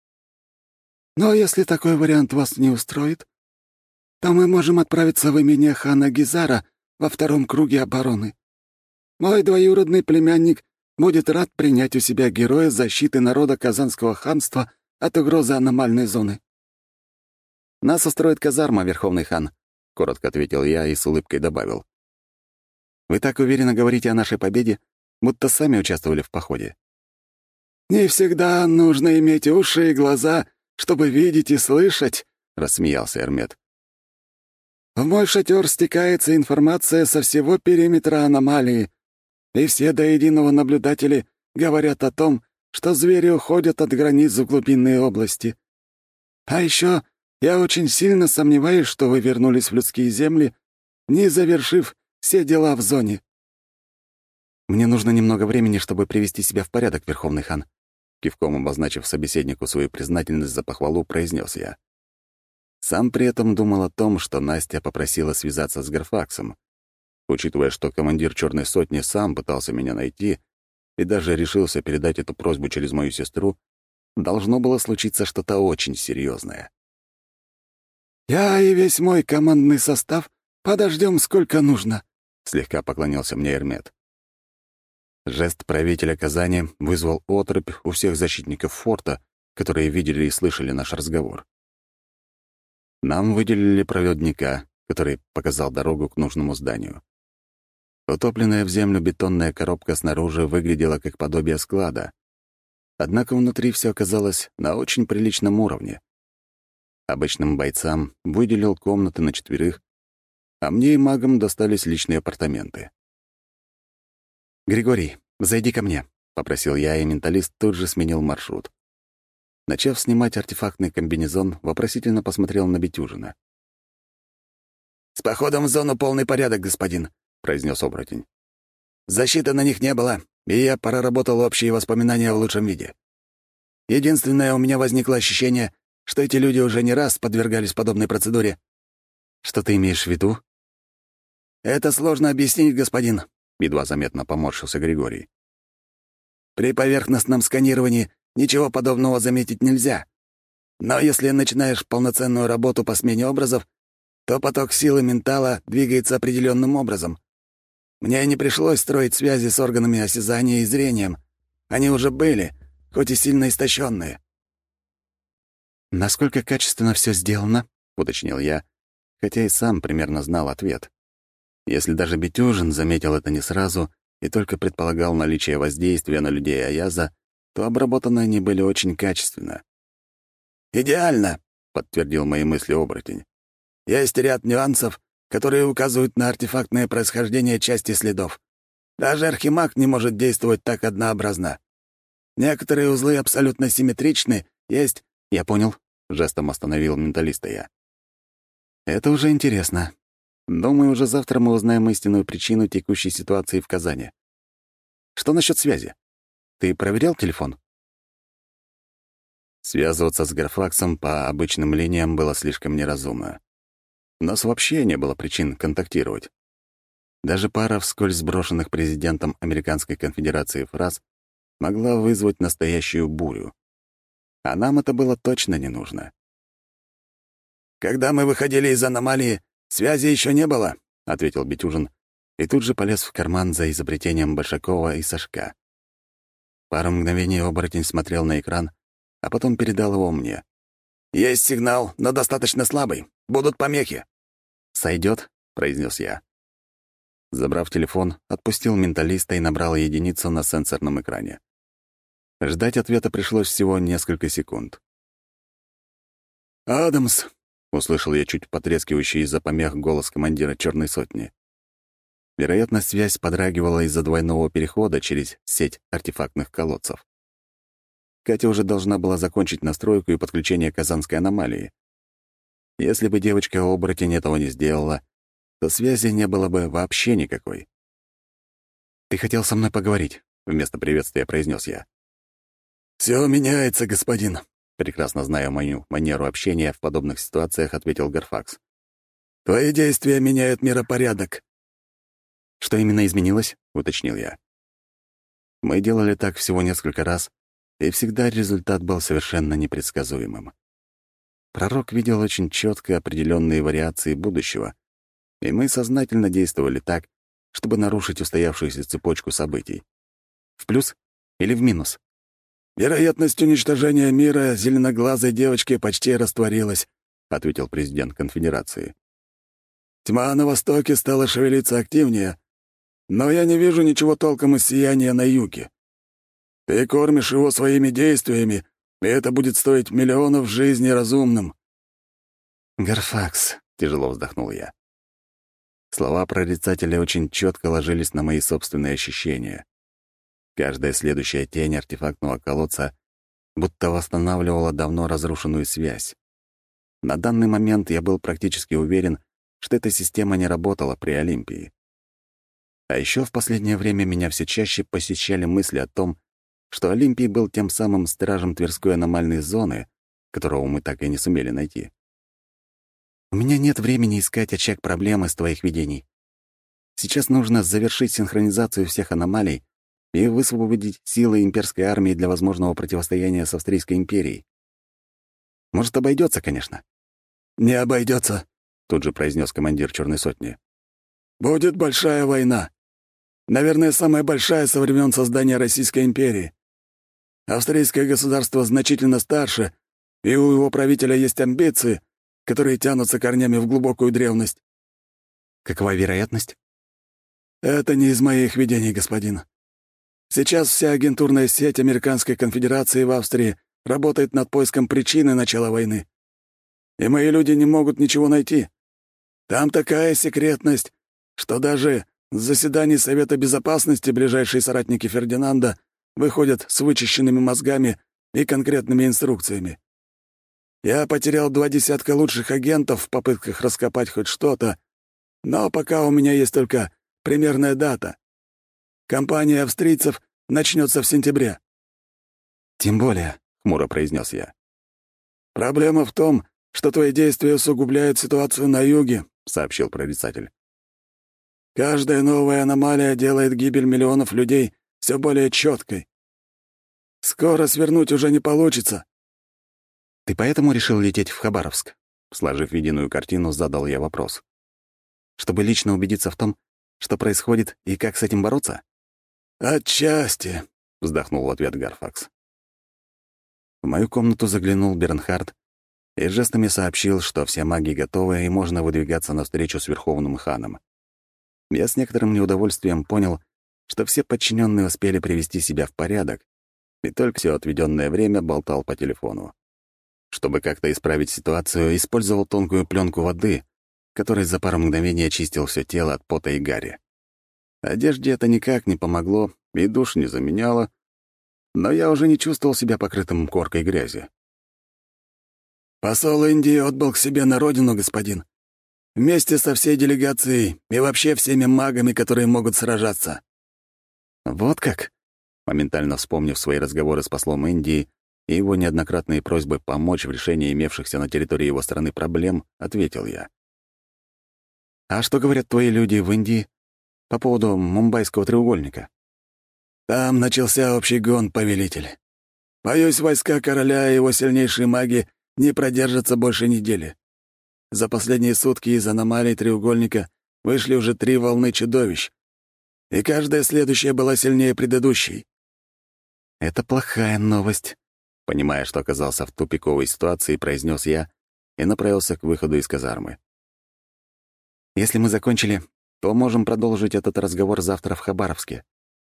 «Но если такой вариант вас не устроит, то мы можем отправиться в имение хана Гизара во втором круге обороны. Мой двоюродный племянник будет рад принять у себя героя защиты народа Казанского ханства от угрозы аномальной зоны». «Нас устроит казарма, Верховный хан», — коротко ответил я и с улыбкой добавил. «Вы так уверенно говорите о нашей победе, будто сами участвовали в походе». «Не всегда нужно иметь уши и глаза, чтобы видеть и слышать», — рассмеялся Эрмед. «В мой шатер стекается информация со всего периметра аномалии, и все до единого наблюдатели говорят о том, что звери уходят от границ в глубинные области. А еще я очень сильно сомневаюсь, что вы вернулись в людские земли, не завершив все дела в зоне». «Мне нужно немного времени, чтобы привести себя в порядок, Верховный хан», кивком обозначив собеседнику свою признательность за похвалу, произнес я. Сам при этом думал о том, что Настя попросила связаться с Гарфаксом. Учитывая, что командир Черной сотни сам пытался меня найти и даже решился передать эту просьбу через мою сестру, должно было случиться что-то очень серьезное. «Я и весь мой командный состав подождем сколько нужно», — слегка поклонился мне Эрмед. Жест правителя Казани вызвал оторопь у всех защитников форта, которые видели и слышали наш разговор. Нам выделили проводника, который показал дорогу к нужному зданию. Утопленная в землю бетонная коробка снаружи выглядела как подобие склада. Однако внутри все оказалось на очень приличном уровне. Обычным бойцам выделил комнаты на четверых, а мне и магам достались личные апартаменты. «Григорий, зайди ко мне», — попросил я, и менталист тут же сменил маршрут. Начав снимать артефактный комбинезон, вопросительно посмотрел на Бетюжина. «С походом в зону полный порядок, господин», — произнес оборотень. «Защиты на них не было, и я проработал общие воспоминания в лучшем виде. Единственное, у меня возникло ощущение, что эти люди уже не раз подвергались подобной процедуре». Что ты имеешь в виду? Это сложно объяснить, господин, едва заметно поморщился Григорий. При поверхностном сканировании ничего подобного заметить нельзя. Но если начинаешь полноценную работу по смене образов, то поток силы ментала двигается определенным образом. Мне не пришлось строить связи с органами осязания и зрением. Они уже были, хоть и сильно истощенные. «Насколько качественно все сделано?» — уточнил я, хотя и сам примерно знал ответ. Если даже Бетюжин заметил это не сразу и только предполагал наличие воздействия на людей Аяза, то обработаны они были очень качественно. «Идеально», — подтвердил мои мысли оборотень. «Есть ряд нюансов, которые указывают на артефактное происхождение части следов. Даже архимаг не может действовать так однообразно. Некоторые узлы абсолютно симметричны, есть...» «Я понял», — жестом остановил менталиста я. «Это уже интересно. Думаю, уже завтра мы узнаем истинную причину текущей ситуации в Казани. Что насчет связи? Ты проверял телефон?» Связываться с Гарфаксом по обычным линиям было слишком неразумно. У нас вообще не было причин контактировать. Даже пара вскользь сброшенных президентом Американской конфедерации фраз могла вызвать настоящую бурю. А нам это было точно не нужно. «Когда мы выходили из аномалии, связи еще не было», — ответил Бетюжин, и тут же полез в карман за изобретением Большакова и Сашка. Пару мгновений оборотень смотрел на экран, а потом передал его мне. «Есть сигнал, но достаточно слабый. Будут помехи». «Сойдет», — произнес я. Забрав телефон, отпустил менталиста и набрал единицу на сенсорном экране. Ждать ответа пришлось всего несколько секунд. «Адамс», — услышал я чуть потрескивающий из-за помех голос командира «Черной сотни». Вероятно, связь подрагивала из-за двойного перехода через сеть артефактных колодцев. Катя уже должна была закончить настройку и подключение казанской аномалии. Если бы девочка-оборотень этого не сделала, то связи не было бы вообще никакой. «Ты хотел со мной поговорить», — вместо приветствия произнес я. «Все меняется, господин», — прекрасно зная мою манеру общения в подобных ситуациях, ответил Гарфакс. «Твои действия меняют миропорядок». «Что именно изменилось?» — уточнил я. Мы делали так всего несколько раз, и всегда результат был совершенно непредсказуемым. Пророк видел очень четко определенные вариации будущего, и мы сознательно действовали так, чтобы нарушить устоявшуюся цепочку событий. В плюс или в минус? «Вероятность уничтожения мира зеленоглазой девочки почти растворилась», — ответил президент конфедерации. «Тьма на востоке стала шевелиться активнее, но я не вижу ничего толком из сияния на юге. Ты кормишь его своими действиями, и это будет стоить миллионов жизней разумным». «Гарфакс», — тяжело вздохнул я. Слова прорицателя очень четко ложились на мои собственные ощущения. Каждая следующая тень артефактного колодца будто восстанавливала давно разрушенную связь. На данный момент я был практически уверен, что эта система не работала при Олимпии. А еще в последнее время меня все чаще посещали мысли о том, что Олимпий был тем самым стражем Тверской аномальной зоны, которого мы так и не сумели найти. «У меня нет времени искать очаг проблемы из твоих видений. Сейчас нужно завершить синхронизацию всех аномалий и высвободить силы имперской армии для возможного противостояния с Австрийской империей. Может, обойдется, конечно». «Не обойдется», — тут же произнес командир Черной сотни. «Будет большая война. Наверное, самая большая со времен создания Российской империи. Австрийское государство значительно старше, и у его правителя есть амбиции, которые тянутся корнями в глубокую древность». «Какова вероятность?» «Это не из моих видений, господин. Сейчас вся агентурная сеть Американской конфедерации в Австрии работает над поиском причины начала войны. И мои люди не могут ничего найти. Там такая секретность, что даже с заседаний Совета Безопасности ближайшие соратники Фердинанда выходят с вычищенными мозгами и конкретными инструкциями. Я потерял два десятка лучших агентов в попытках раскопать хоть что-то, но пока у меня есть только примерная дата. Кампания австрийцев начнется в сентябре». «Тем более», — хмуро произнес я. «Проблема в том, что твои действия усугубляют ситуацию на юге», — сообщил прорицатель. «Каждая новая аномалия делает гибель миллионов людей все более четкой. Скоро свернуть уже не получится». «Ты поэтому решил лететь в Хабаровск?» Сложив единую картину, задал я вопрос. «Чтобы лично убедиться в том, что происходит и как с этим бороться?» «Отчасти», — вздохнул в ответ Гарфакс. В мою комнату заглянул Бернхард и жестами сообщил, что все маги готовы и можно выдвигаться навстречу с Верховным ханом. Я с некоторым неудовольствием понял, что все подчиненные успели привести себя в порядок, и только все отведенное время болтал по телефону. Чтобы как-то исправить ситуацию, использовал тонкую пленку воды, которой за пару мгновений очистил все тело от пота и гари. Одежде это никак не помогло и душ не заменяло, но я уже не чувствовал себя покрытым коркой грязи. «Посол Индии отбыл к себе на родину, господин. Вместе со всей делегацией и вообще всеми магами, которые могут сражаться». «Вот как?» Моментально вспомнив свои разговоры с послом Индии и его неоднократные просьбы помочь в решении имевшихся на территории его страны проблем, ответил я. «А что говорят твои люди в Индии по поводу Мумбайского треугольника?» «Там начался общий гон, повелитель. Боюсь, войска короля и его сильнейшие маги не продержатся больше недели. За последние сутки из аномалий треугольника вышли уже три волны чудовищ, и каждая следующая была сильнее предыдущей». «Это плохая новость», — понимая, что оказался в тупиковой ситуации, произнес я и направился к выходу из казармы. «Если мы закончили, то можем продолжить этот разговор завтра в Хабаровске».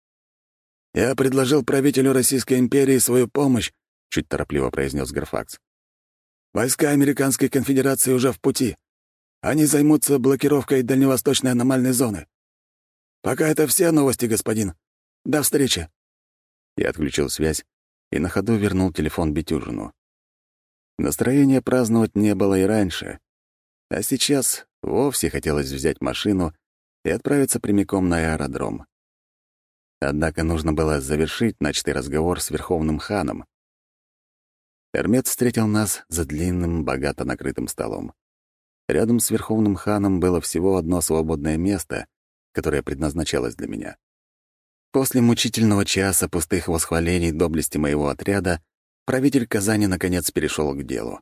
«Я предложил правителю Российской империи свою помощь», — чуть торопливо произнес Гарфакс. «Войска Американской конфедерации уже в пути. Они займутся блокировкой дальневосточной аномальной зоны. Пока это все новости, господин. До встречи». Я отключил связь и на ходу вернул телефон Бетюжину. Настроения праздновать не было и раньше, а сейчас вовсе хотелось взять машину и отправиться прямиком на аэродром. Однако нужно было завершить начатый разговор с Верховным ханом. Эрмет встретил нас за длинным, богато накрытым столом. Рядом с Верховным ханом было всего одно свободное место, которое предназначалось для меня. После мучительного часа пустых восхвалений доблести моего отряда правитель Казани наконец перешел к делу.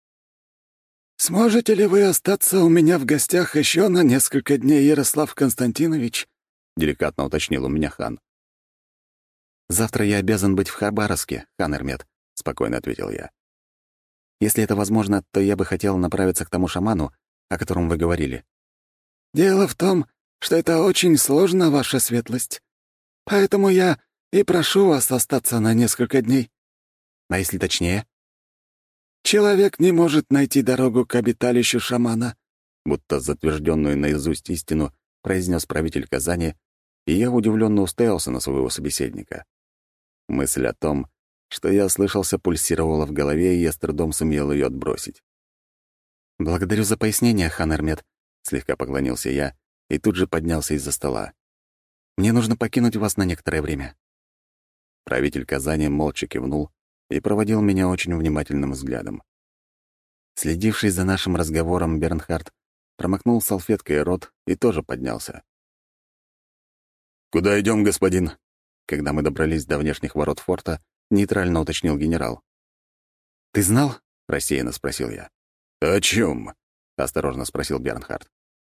«Сможете ли вы остаться у меня в гостях еще на несколько дней, Ярослав Константинович?» — деликатно уточнил у меня хан. «Завтра я обязан быть в Хабаровске, хан Эрмет», — спокойно ответил я. «Если это возможно, то я бы хотел направиться к тому шаману, о котором вы говорили». «Дело в том, что это очень сложно, ваша светлость. Поэтому я и прошу вас остаться на несколько дней». «А если точнее?» «Человек не может найти дорогу к обиталищу шамана», будто затвержденную наизусть истину произнес правитель Казани, и я удивленно уставился на своего собеседника. Мысль о том, что я ослышался, пульсировала в голове, и я с трудом сумел ее отбросить. «Благодарю за пояснение, хан Эрмет», — слегка поклонился я и тут же поднялся из-за стола. «Мне нужно покинуть вас на некоторое время». Правитель Казани молча кивнул и проводил меня очень внимательным взглядом. Следивший за нашим разговором Бернхард промокнул салфеткой рот и тоже поднялся. «Куда идем, господин?» Когда мы добрались до внешних ворот форта, нейтрально уточнил генерал. «Ты знал?» — рассеянно спросил я. «О чем?» — осторожно спросил Бернхард.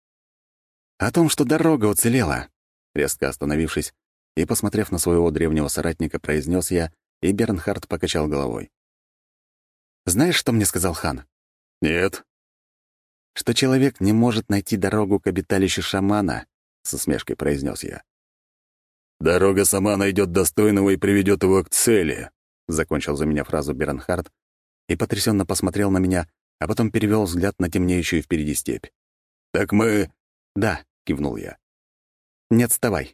«О том, что дорога уцелела», — резко остановившись и, посмотрев на своего древнего соратника, произнес я, и Бернхард покачал головой. «Знаешь, что мне сказал хан?» «Нет». «Что человек не может найти дорогу к обиталищу шамана», — с усмешкой произнес я. «Дорога сама найдет достойного и приведет его к цели», — закончил за меня фразу Бернхард и потрясенно посмотрел на меня, а потом перевел взгляд на темнеющую впереди степь. «Так мы...» «Да», — кивнул я. «Не отставай».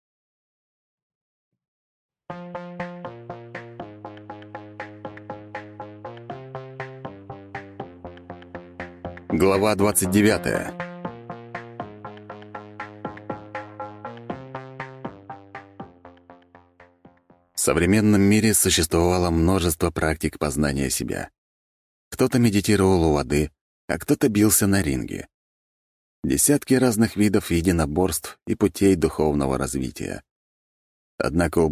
Глава двадцать девятая. В современном мире существовало множество практик познания себя. В Кто-то медитировал у воды, а кто-то бился на ринге. Десятки разных видов единоборств и путей духовного развития. Однако у